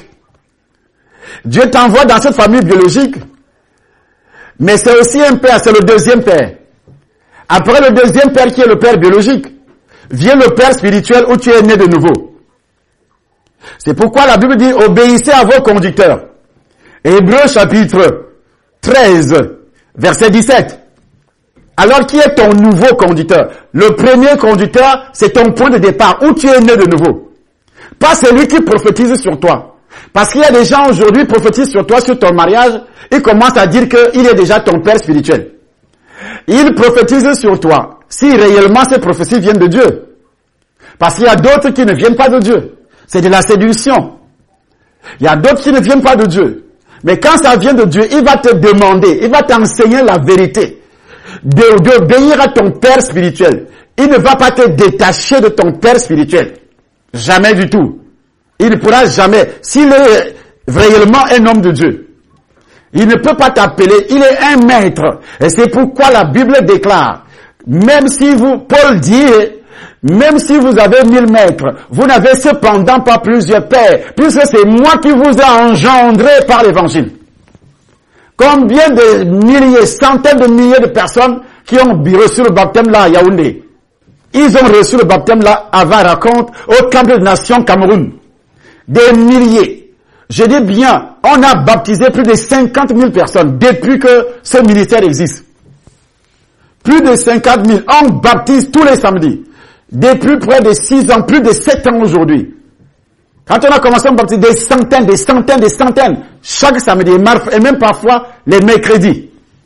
Speaker 1: Dieu t'envoie dans cette famille biologique. Mais c'est aussi un père, c'est le deuxième père. Après le deuxième père qui est le père biologique, vient le père spirituel où tu es né de nouveau. C'est pourquoi la Bible dit obéissez à vos conducteurs. Hébreux chapitre 13, verset 17. Alors qui est ton nouveau conducteur? Le premier conducteur, c'est ton point de départ, où tu es né de nouveau. Pas celui qui prophétise sur toi. Parce qu'il y a des gens aujourd'hui qui prophétisent sur toi, sur ton mariage, ils commencent à dire qu'il est déjà ton père spirituel. Ils prophétisent sur toi, si réellement ces prophéties viennent de Dieu. Parce qu'il y a d'autres qui ne viennent pas de Dieu. C'est de la séduction. Il y a d'autres qui ne viennent pas de Dieu. Mais quand ça vient de Dieu, il va te demander, il va t'enseigner la vérité. D'obéir à ton père spirituel. Il ne va pas te détacher de ton père spirituel. Jamais du tout. Il ne pourra jamais. S'il est réellement un homme de Dieu, il ne peut pas t'appeler. Il est un maître. Et c'est pourquoi la Bible déclare, même si Paul dit, même si vous avez 1000 maîtres, vous n'avez cependant pas plusieurs pères, puisque c'est moi qui vous ai engendré par l'évangile. Combien de milliers, centaines de milliers de personnes qui ont reçu le baptême là à Yaoundé? Ils ont reçu le baptême là à Varaconte, au camp de nation Cameroun. Des milliers. Je dis bien, on a baptisé plus de 50 000 personnes depuis que ce ministère existe. Plus de 50 000. On baptise tous les samedis. Depuis près de 6 ans, plus de 7 ans aujourd'hui. Quand on a commencé à baptiser des centaines, chaque samedi, et même parfois les mercredis.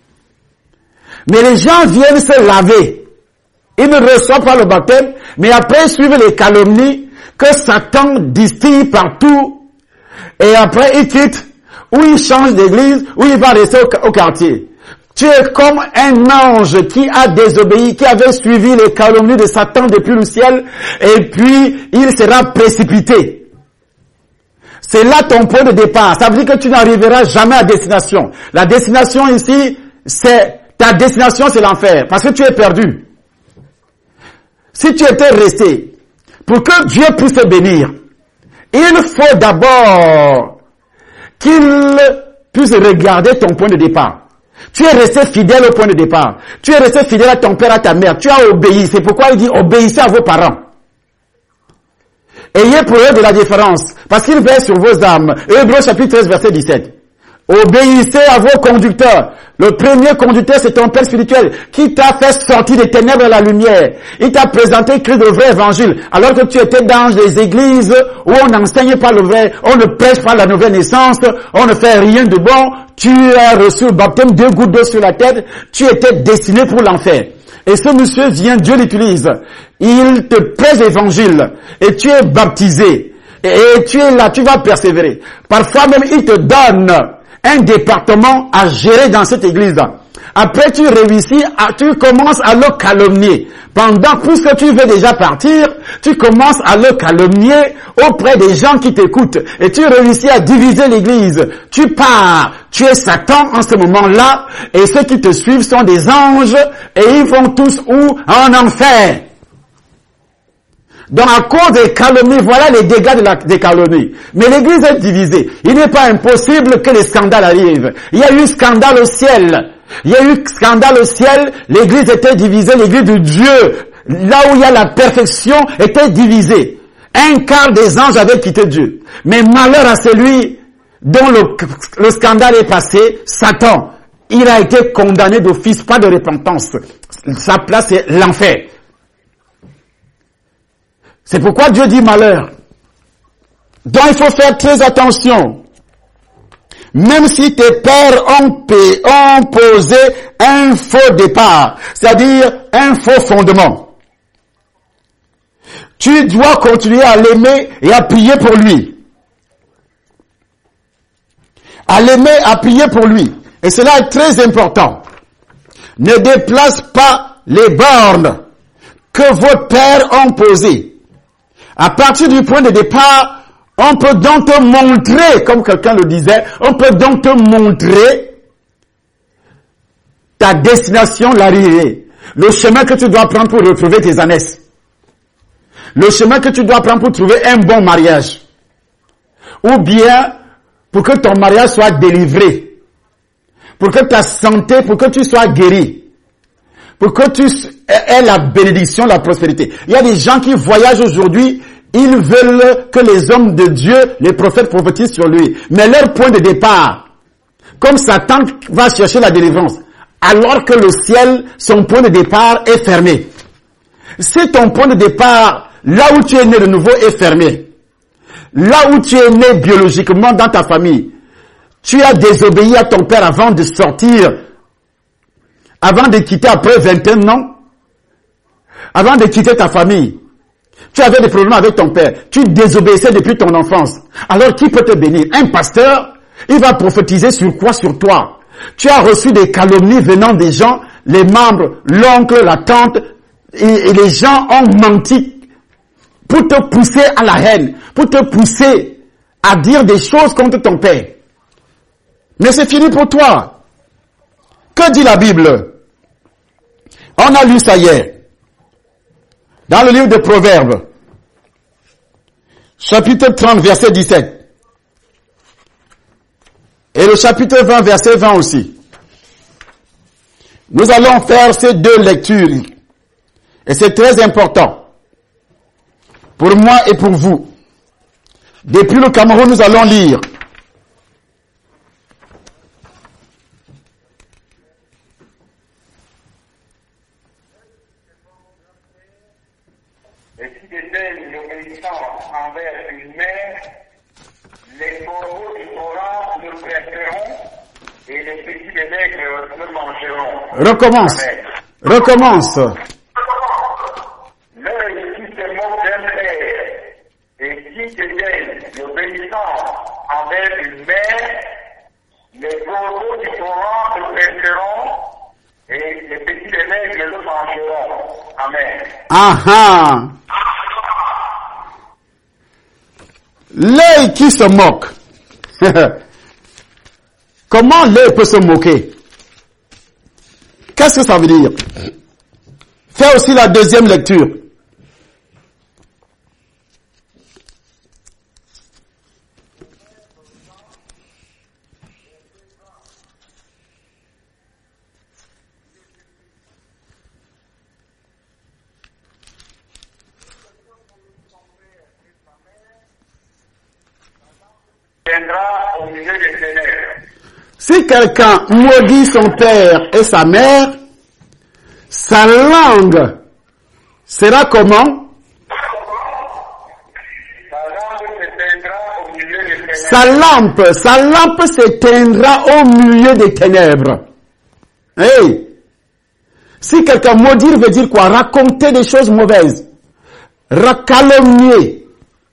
Speaker 1: Mais les gens viennent se laver. Ils ne reçoivent pas le baptême, mais après ils suivent les calomnies que Satan distille partout, et après il quitte, ou il change d'église, ou il va rester au quartier. Tu es comme un ange qui a désobéi, qui avait suivi les calomnies de Satan depuis le ciel, et puis il sera précipité. C'est là ton point de départ. Ça veut dire que tu n'arriveras jamais à destination. La destination ici, ta destination c'est l'enfer, parce que tu es perdu. Si tu étais resté, pour que Dieu puisse te bénir, il faut d'abord qu'il puisse regarder ton point de départ. Tu es resté fidèle au point de départ. Tu es resté fidèle à ton père, à ta mère. Tu as obéi. C'est pourquoi il dit obéissez à vos parents. Ayez pour eux de la différence, parce qu'il veille sur vos âmes. Hébreux chapitre 13, verset 17. Obéissez à vos conducteurs. Le premier conducteur, c'est ton Père spirituel, qui t'a fait sortir des ténèbres à la lumière. Il t'a présenté Christ le vrai évangile, alors que tu étais dans des églises où on n'enseigne pas le vrai, on ne prêche pas la nouvelle naissance, on ne fait rien de bon. Tu as reçu le baptême, 2 gouttes d'eau sur la tête, tu étais destiné pour l'enfer. Et ce monsieur vient, Dieu l'utilise. Il te prêche l'évangile, et tu es baptisé. Et tu es là, tu vas persévérer. Parfois même, il te donne un département à gérer dans cette église-là. Après, tu réussis, tu commences à le calomnier. Puisque tu veux déjà partir, tu commences à le calomnier auprès des gens qui t'écoutent. Et tu réussis à diviser l'église. Tu pars, tu es Satan en ce moment-là, et ceux qui te suivent sont des anges, et ils vont tous où? En enfer. Donc à cause des calomnies, voilà les dégâts des calomnies. Mais l'église est divisée. Il n'est pas impossible que les scandales arrivent. Il y a eu scandale au ciel. Il y a eu scandale au ciel. L'église était divisée. L'église de Dieu, là où il y a la perfection, était divisée. Un quart des anges avaient quitté Dieu. Mais malheur à celui dont le scandale est passé, Satan. Il a été condamné d'office, pas de repentance. Sa place est l'enfer. C'est pourquoi Dieu dit malheur. Donc il faut faire très attention. Même si tes pères ont posé un faux départ, c'est-à-dire un faux fondement, tu dois continuer à l'aimer et à prier pour lui. À l'aimer, à prier pour lui. Et cela est très important. Ne déplace pas les bornes que vos pères ont posées. À partir du point de départ, on peut donc te montrer, comme quelqu'un le disait, on peut donc te montrer ta destination, l'arrivée. Le chemin que tu dois prendre pour retrouver tes ânesses. Le chemin que tu dois prendre pour trouver un bon mariage. Ou bien, pour que ton mariage soit délivré. Pour que ta santé, pour que tu sois guéri. Pour que tu aies la bénédiction, la prospérité. Il y a des gens qui voyagent aujourd'hui, ils veulent que les hommes de Dieu, les prophètes prophétisent sur lui. Mais leur point de départ, comme Satan va chercher la délivrance, alors que le ciel, son point de départ est fermé. Si ton point de départ, là où tu es né de nouveau, est fermé, là où tu es né biologiquement dans ta famille, tu as désobéi à ton père avant de sortir, avant de quitter après 21 ans, avant de quitter ta famille, tu avais des problèmes avec ton père, tu désobéissais depuis ton enfance. Alors qui peut te bénir? Un pasteur, il va prophétiser sur quoi? Sur toi. Tu as reçu des calomnies venant des gens, les membres, l'oncle, la tante, et les gens ont menti pour te pousser à la haine, pour te pousser à dire des choses contre ton père. Mais c'est fini pour toi. Que dit la Bible? On a lu ça hier. Dans le livre de Proverbes, chapitre 30, verset 17. Et le chapitre 20, verset 20 aussi. Nous allons faire ces 2 lectures. Et c'est très important. Pour moi et pour vous. Depuis le Cameroun, nous allons lire.
Speaker 2: Et si c'était une obéissance envers une mère, les corbeaux du Torah le prêteront et les petits des nègres le mangeront.
Speaker 1: Recommence.
Speaker 2: Amen.
Speaker 1: Recommence.
Speaker 2: L'œil qui se moque d'un père qui deviennent l'obéissance envers une mère, les corbeaux du torrent le pêcheront et les petits aigles le mangeront. Amen.
Speaker 1: Ah. L'œil qui se moque. Comment l'œil peut se moquer? Qu'est-ce que ça veut dire? Fais aussi la deuxième lecture.
Speaker 2: Au milieu des ténèbres.
Speaker 1: Si quelqu'un maudit son père et sa mère, sa langue sera comment? Sa lampe s'éteindra au milieu des ténèbres. Hey! Si quelqu'un maudire veut dire quoi? Raconter des choses mauvaises. Calomnier.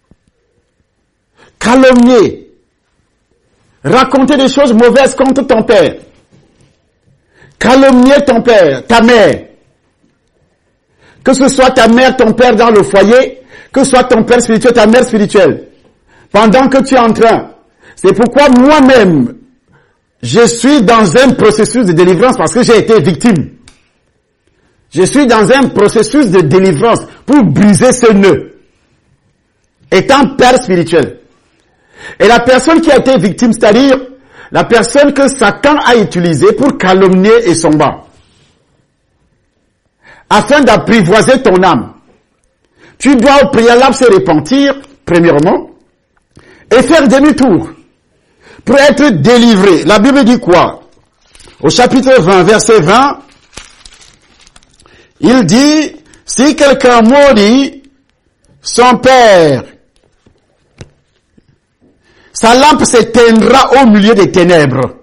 Speaker 1: Raconter des choses mauvaises contre ton père. Calomnier ton père, ta mère. Que ce soit ta mère, ton père dans le foyer, que ce soit ton père spirituel, ta mère spirituelle. Pendant que tu es en train. C'est pourquoi moi-même, je suis dans un processus de délivrance parce que j'ai été victime. Je suis dans un processus de délivrance pour briser ce nœud. Étant père spirituel. Et la personne qui a été victime, c'est-à-dire la personne que Satan a utilisée pour calomnier et son bas, afin d'apprivoiser ton âme. Tu dois au préalable se repentir, premièrement, et faire demi-tour pour être délivré. La Bible dit quoi? Au chapitre 20, verset 20, il dit, si quelqu'un maudit son père, sa lampe s'éteindra au milieu des ténèbres.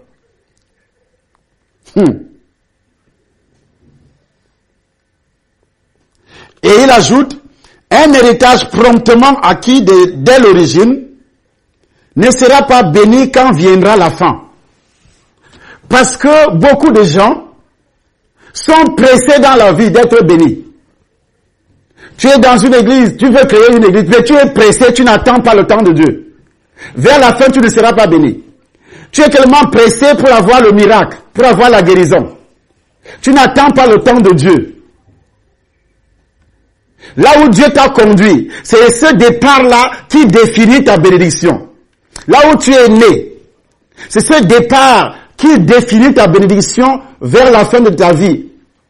Speaker 1: Et il ajoute, un héritage promptement acquis dès l'origine ne sera pas béni quand viendra la fin. Parce que beaucoup de gens sont pressés dans la vie d'être bénis. Tu es dans une église, tu veux créer une église, mais tu es pressé, tu n'attends pas le temps de Dieu. Vers la fin, tu ne seras pas béni. Tu es tellement pressé pour avoir le miracle, pour avoir la guérison. Tu n'attends pas le temps de Dieu. Là où Dieu t'a conduit, c'est ce départ-là qui définit ta bénédiction. Là où tu es né, c'est ce départ qui définit ta bénédiction vers la fin de ta vie.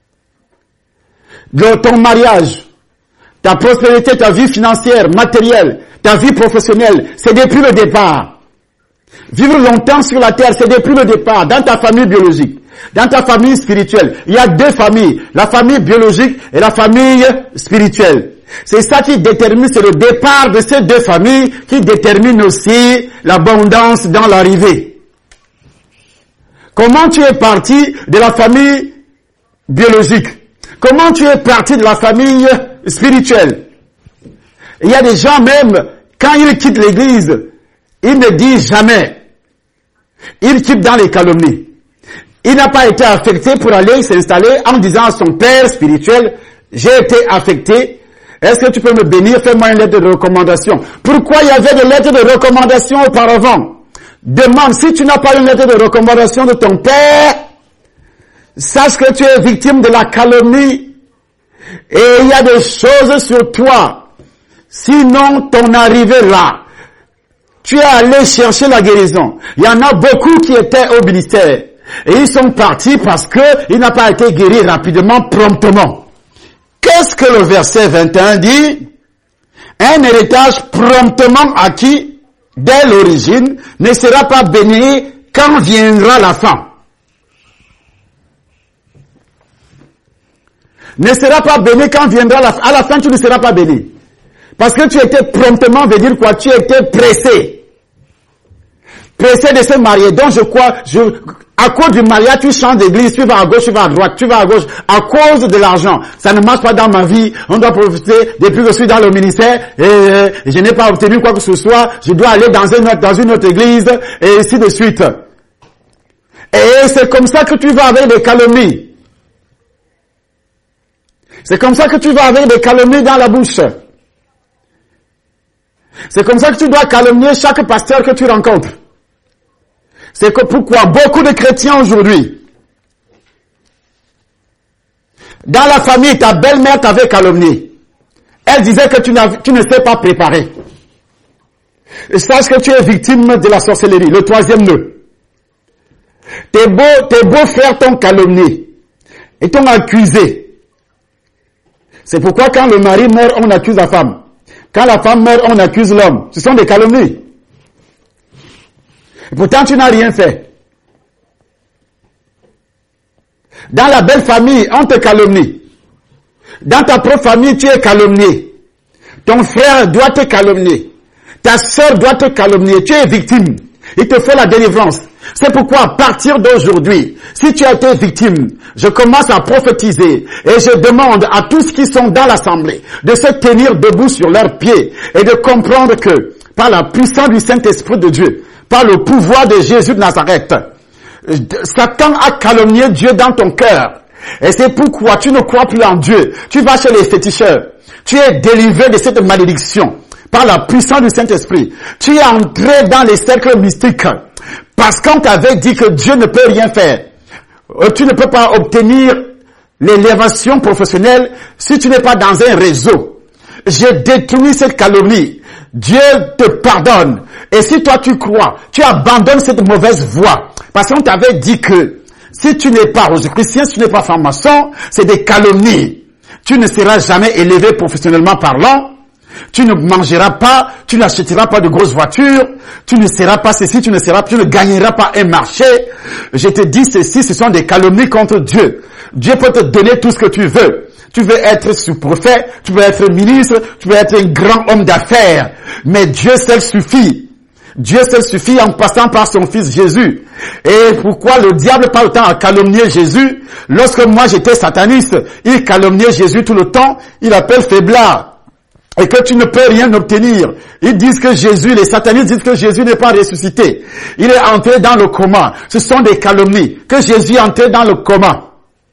Speaker 1: De ton mariage, ta prospérité, ta vie financière, matérielle, ta vie professionnelle, c'est depuis le départ. Vivre longtemps sur la terre, c'est depuis le départ, dans ta famille biologique, dans ta famille spirituelle. Il y a deux familles, la famille biologique et la famille spirituelle. C'est ça qui détermine, c'est le départ de ces deux familles qui détermine aussi l'abondance dans l'arrivée. Comment tu es parti de la famille biologique? Comment tu es parti de la famille spirituelle? Il y a des gens même, quand ils quittent l'église, ils ne disent jamais. Ils quittent dans les calomnies. Il n'a pas été affecté pour aller s'installer en disant à son père spirituel, j'ai été affecté, est-ce que tu peux me bénir, fais-moi une lettre de recommandation. Pourquoi il y avait des lettres de recommandation auparavant? Demande, si tu n'as pas une lettre de recommandation de ton père, sache que tu es victime de la calomnie et il y a des choses sur toi. Sinon, ton arrivée là, tu es allé chercher la guérison. Il y en a beaucoup qui étaient au ministère. Et ils sont partis parce qu'il n'a pas été guéri rapidement, promptement. Qu'est-ce que le verset 21 dit? Un héritage promptement acquis dès l'origine ne sera pas béni quand viendra la fin. Ne sera pas béni quand viendra la fin. À la fin, tu ne seras pas béni. Parce que tu étais promptement, veut dire quoi? Tu étais pressé. Pressé de se marier. Donc À cause du mariage, tu changes d'église, tu vas à gauche, tu vas à droite, tu vas à gauche, à cause de l'argent. Ça ne marche pas dans ma vie, on doit profiter, depuis que je suis dans le ministère, et je n'ai pas obtenu quoi que ce soit, je dois aller dans une autre église, et ainsi de suite. Et c'est comme ça que tu vas avec des calomnies. C'est comme ça que tu vas avec des calomnies dans la bouche. C'est comme ça que tu dois calomnier chaque pasteur que tu rencontres. C'est pourquoi beaucoup de chrétiens aujourd'hui, dans la famille, ta belle-mère t'avait calomnié. Elle disait que tu ne sais pas préparer. Et sache que tu es victime de la sorcellerie, le troisième nœud. Tes beaux-frères t'ont calomnié et t'ont accusé. C'est pourquoi quand le mari meurt, on accuse la femme. Quand la femme meurt, on accuse l'homme. Ce sont des calomnies. Et pourtant, tu n'as rien fait. Dans la belle famille, on te calomnie. Dans ta propre famille, tu es calomnié. Ton frère doit te calomnier. Ta sœur doit te calomnier. Tu es victime. Il te faut la délivrance. C'est pourquoi, à partir d'aujourd'hui, si tu as été victime, je commence à prophétiser et je demande à tous ceux qui sont dans l'assemblée de se tenir debout sur leurs pieds et de comprendre que, par la puissance du Saint-Esprit de Dieu, par le pouvoir de Jésus de Nazareth, Satan a calomnié Dieu dans ton cœur. Et c'est pourquoi tu ne crois plus en Dieu. Tu vas chez les féticheurs. Tu es délivré de cette malédiction par la puissance du Saint-Esprit. Tu es entré dans les cercles mystiques parce qu'on t'avait dit que Dieu ne peut rien faire. Tu ne peux pas obtenir l'élévation professionnelle si tu n'es pas dans un réseau. J'ai détruit cette calomnie. Dieu te pardonne. Et si toi tu crois, tu abandonnes cette mauvaise voie. Parce qu'on t'avait dit que si tu n'es pas rosicrucien, si tu n'es pas franc-maçon, c'est des calomnies. Tu ne seras jamais élevé professionnellement parlant. Tu ne mangeras pas, tu n'achèteras pas de grosses voitures, tu ne seras pas ceci, tu ne gagneras pas un marché. Je te dis ceci, ce sont des calomnies contre Dieu. Dieu peut te donner tout ce que tu veux. Tu veux être sous-préfet, tu veux être ministre, tu veux être un grand homme d'affaires. Mais Dieu seul suffit. Dieu seul suffit en passant par son fils Jésus. Et pourquoi le diable parle autant à calomnier Jésus? Lorsque moi j'étais sataniste, il calomniait Jésus tout le temps, il appelle faiblard. Et que tu ne peux rien obtenir. Ils disent que Jésus, les satanistes disent que Jésus n'est pas ressuscité. Il est entré dans le coma. Ce sont des calomnies. Que Jésus est entré dans le coma.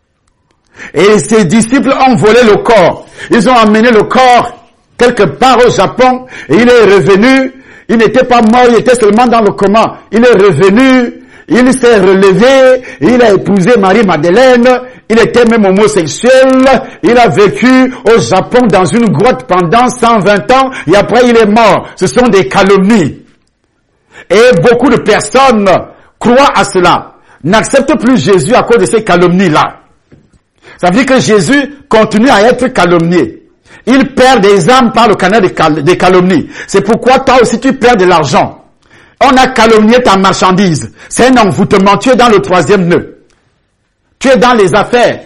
Speaker 1: Et ses disciples ont volé le corps. Ils ont amené le corps quelque part au Japon. Et il est revenu. Il n'était pas mort, il était seulement dans le coma. Il est revenu. Il s'est relevé, il a épousé Marie-Madeleine, il était même homosexuel, il a vécu au Japon dans une grotte pendant 120 ans et après il est mort. Ce sont des calomnies. Et beaucoup de personnes croient à cela, n'acceptent plus Jésus à cause de ces calomnies-là. Ça veut dire que Jésus continue à être calomnié. Il perd des âmes par le canal des calomnies. C'est pourquoi toi aussi tu perds de l'argent. On a calomnié ta marchandise. C'est un envoûtement. Tu es dans le troisième nœud. Tu es dans les affaires.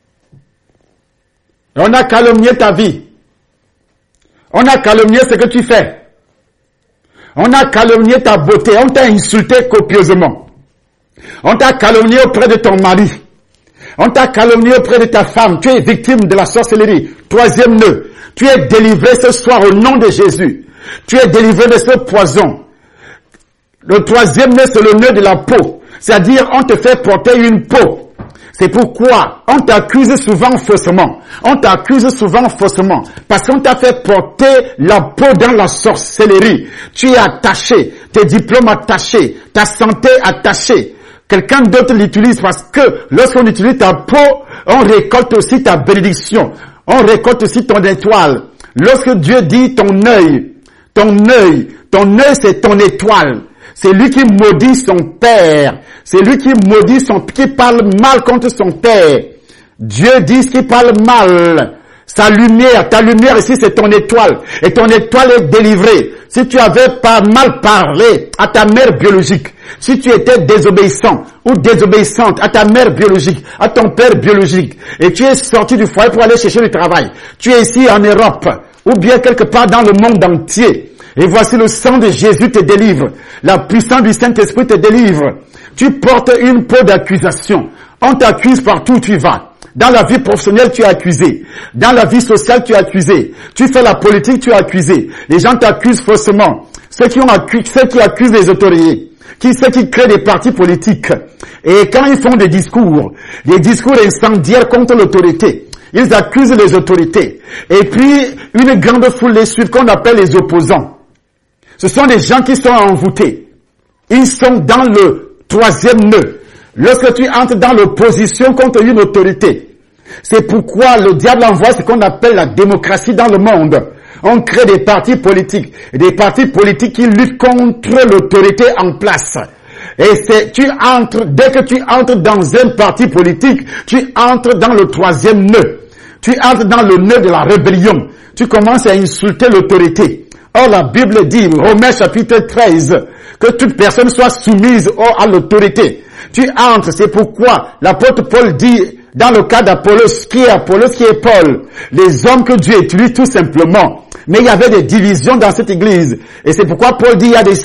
Speaker 1: On a calomnié ta vie. On a calomnié ce que tu fais. On a calomnié ta beauté. On t'a insulté copieusement. On t'a calomnié auprès de ton mari. On t'a calomnié auprès de ta femme. Tu es victime de la sorcellerie. Troisième nœud. Tu es délivré ce soir au nom de Jésus. Tu es délivré de ce poison. Le troisième nœud, c'est le nœud de la peau. C'est-à-dire, on te fait porter une peau. C'est pourquoi on t'accuse souvent faussement. On t'accuse souvent faussement. Parce qu'on t'a fait porter la peau dans la sorcellerie. Tu es attaché. Tes diplômes attachés. Ta santé attachée. Quelqu'un d'autre l'utilise parce que lorsqu'on utilise ta peau, on récolte aussi ta bénédiction. On récolte aussi ton étoile. Lorsque Dieu dit ton œil c'est ton étoile. C'est lui qui maudit son père. C'est lui qui maudit qui parle mal contre son père. Dieu dit qu'il parle mal. Sa lumière, ta lumière ici, c'est ton étoile. Et ton étoile est délivrée. Si tu avais pas mal parlé à ta mère biologique, si tu étais désobéissant ou désobéissante à ta mère biologique, à ton père biologique, et tu es sorti du foyer pour aller chercher du travail, tu es ici en Europe, ou bien quelque part dans le monde entier, Et voici le sang de Jésus te délivre. La puissance du Saint-Esprit te délivre. Tu portes une peau d'accusation. On t'accuse partout où tu vas. Dans la vie professionnelle, tu es accusé. Dans la vie sociale, tu es accusé. Tu fais la politique, tu es accusé. Les gens t'accusent faussement. Ceux qui accusent les autorités. Ceux qui créent des partis politiques. Et quand ils font des discours incendiaires contre l'autorité, ils accusent les autorités. Et puis, une grande foule les suit qu'on appelle les opposants. Ce sont des gens qui sont envoûtés. Ils sont dans le troisième nœud. Lorsque tu entres dans l'opposition contre une autorité, c'est pourquoi le diable envoie ce qu'on appelle la démocratie dans le monde. On crée des partis politiques qui luttent contre l'autorité en place. Et dès que tu entres dans un parti politique, tu entres dans le troisième nœud. Tu entres dans le nœud de la rébellion. Tu commences à insulter l'autorité. Or, la Bible dit, Romains chapitre 13, que toute personne soit soumise à l'autorité. Tu entres, c'est pourquoi l'apôtre Paul dit, dans le cas d'Apollos, qui est Paul, les hommes que Dieu utilise tout simplement. Mais il y avait des divisions dans cette église. Et c'est pourquoi Paul dit, il y a des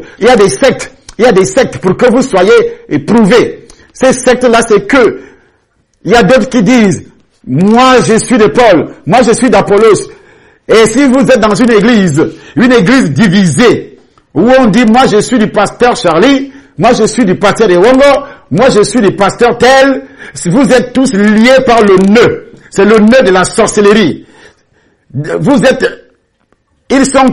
Speaker 1: sectes pour que vous soyez éprouvés. Ces sectes-là, c'est que, il y a d'autres qui disent, moi je suis de Paul, moi je suis d'Apollos. Et si vous êtes dans une église divisée, où on dit, moi je suis du pasteur Charlie, moi je suis du pasteur Ewongo, moi je suis du pasteur tel, vous êtes tous liés par le nœud. C'est le nœud de la sorcellerie. Ils sont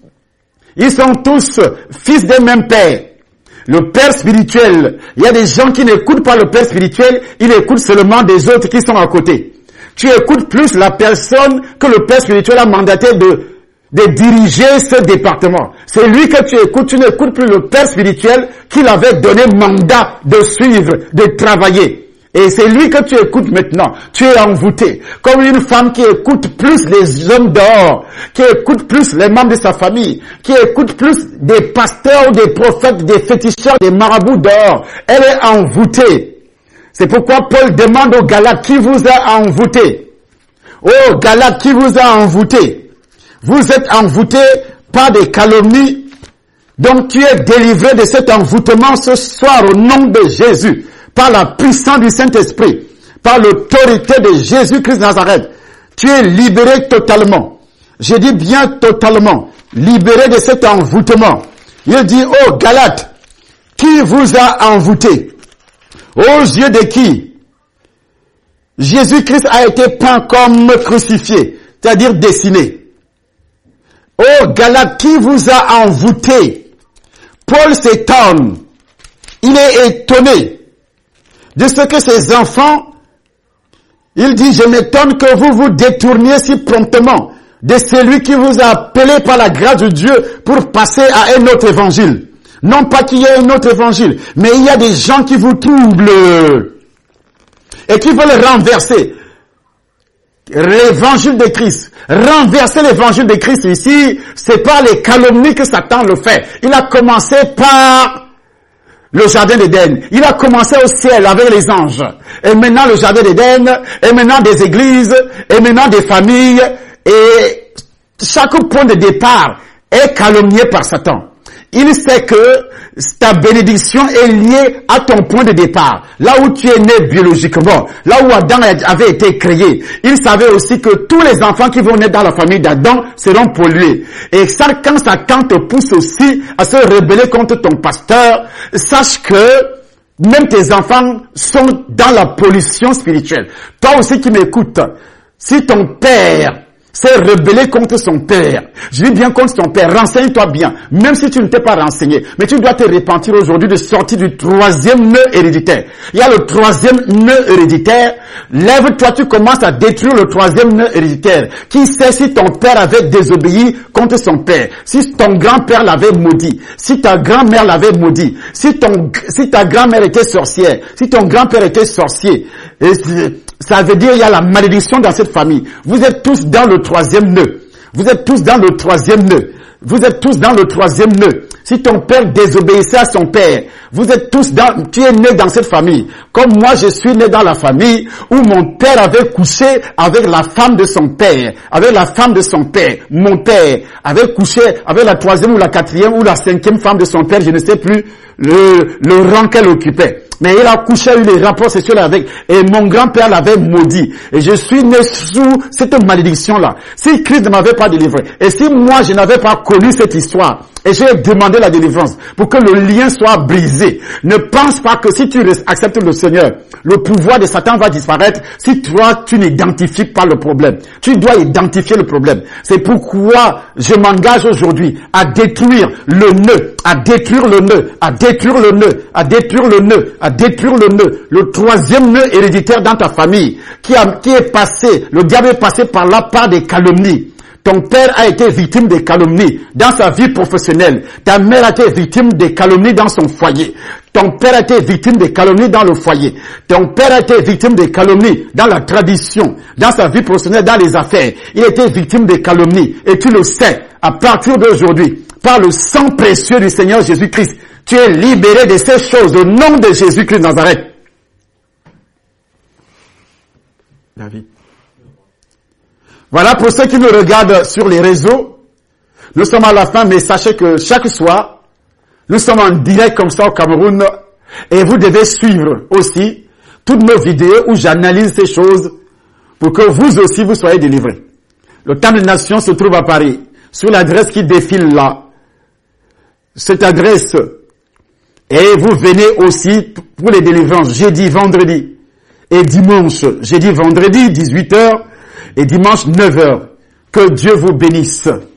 Speaker 1: tous fils d'un même père. Le père spirituel, il y a des gens qui n'écoutent pas le père spirituel, ils écoutent seulement des autres qui sont à côté. Tu écoutes plus la personne que le père spirituel a mandaté de diriger ce département. C'est lui que tu écoutes, tu n'écoutes plus le père spirituel qui avait donné mandat de suivre, de travailler. Et c'est lui que tu écoutes maintenant. Tu es envoûté. Comme une femme qui écoute plus les hommes dehors, qui écoute plus les membres de sa famille, qui écoute plus des pasteurs, des prophètes, des féticheurs, des marabouts dehors. Elle est envoûtée. C'est pourquoi Paul demande aux Galates, qui vous a envoûté? Oh Galates, qui vous a envoûté? Vous êtes envoûtés par des calomnies. Donc tu es délivré de cet envoûtement ce soir au nom de Jésus. Par la puissance du Saint-Esprit, par l'autorité de Jésus-Christ de Nazareth, tu es libéré totalement. Je dis bien totalement, libéré de cet envoûtement. Il dit, oh Galates, qui vous a envoûté? Aux yeux de qui? Jésus-Christ a été peint comme crucifié, c'est-à-dire dessiné. Oh Galates, qui vous a envoûté? Paul s'étonne. Il est étonné de ce que ces enfants, il dit, je m'étonne que vous vous détourniez si promptement de celui qui vous a appelé par la grâce de Dieu pour passer à un autre évangile. Non pas qu'il y ait un autre évangile, mais il y a des gens qui vous troublent et qui veulent renverser l'évangile de Christ. Renverser l'évangile de Christ ici, c'est pas les calomnies que Satan le fait. Il a commencé par le jardin d'Éden. Il a commencé au ciel avec les anges. Et maintenant le jardin d'Éden, et maintenant des églises, et maintenant des familles. Et chaque point de départ est calomnié par Satan. Il sait que ta bénédiction est liée à ton point de départ. Là où tu es né biologiquement, là où Adam avait été créé. Il savait aussi que tous les enfants qui vont naître dans la famille d'Adam seront pollués. Et ça, quand Satan te pousse aussi à se rebeller contre ton pasteur, sache que même tes enfants sont dans la pollution spirituelle. Toi aussi qui m'écoutes, si ton père s'est rebellé contre son père. Je dis bien contre son père. Renseigne-toi bien. Même si tu ne t'es pas renseigné. Mais tu dois te repentir aujourd'hui de sortir du troisième nœud héréditaire. Il y a le troisième nœud héréditaire. Lève-toi, tu commences à détruire le troisième nœud héréditaire. Qui sait si ton père avait désobéi contre son père? Si ton grand-père l'avait maudit? Si ta grand-mère l'avait maudit? Si ta grand-mère était sorcière? Si ton grand-père était sorcier? Ça veut dire qu'il y a la malédiction dans cette famille. Vous êtes tous dans le troisième nœud. Vous êtes tous dans le troisième nœud. vous êtes tous dans le troisième nœud. Si ton père désobéissait à son père, vous êtes tous tu es né dans cette famille. Comme moi, je suis né dans la famille où mon père avait couché avec la femme de son père, avec la femme de son père. Mon père avait couché avec la troisième ou la quatrième ou la cinquième femme de son père, je ne sais plus le rang qu'elle occupait. Mais il a couché, eu les rapports sexuels avec, et mon grand-père l'avait maudit. Et je suis né sous cette malédiction-là. Si Christ ne m'avait pas délivré, et si moi je n'avais pas connu cette histoire, et j'ai demandé la délivrance pour que le lien soit brisé, ne pense pas que si tu acceptes le Seigneur, le pouvoir de Satan va disparaître si toi tu n'identifies pas le problème. Tu dois identifier le problème. C'est pourquoi je m'engage aujourd'hui à détruire le nœud, à détruire le nœud, à détruire le nœud, à détruire le nœud, à détruire le nœud, le troisième nœud héréditaire dans ta famille, qui est passé, le diable est passé par là par des calomnies. Ton père a été victime des calomnies dans sa vie professionnelle. Ta mère a été victime des calomnies dans son foyer. Ton père a été victime des calomnies dans le foyer. Ton père a été victime des calomnies dans la tradition, dans sa vie professionnelle, dans les affaires. Il a été victime des calomnies. Et tu le sais, à partir d'aujourd'hui, par le sang précieux du Seigneur Jésus-Christ, tu es libéré de ces choses au nom de Jésus-Christ de Nazareth. David. Voilà pour ceux qui nous regardent sur les réseaux. Nous sommes à la fin, mais sachez que chaque soir, nous sommes en direct comme ça au Cameroun et vous devez suivre aussi toutes nos vidéos où j'analyse ces choses pour que vous aussi vous soyez délivrés. Le Temple des Nations se trouve à Paris, sur l'adresse qui défile là. Cette adresse, et vous venez aussi pour les délivrances jeudi, vendredi et dimanche. Jeudi, vendredi, 18h. Et dimanche 9h, que Dieu vous bénisse.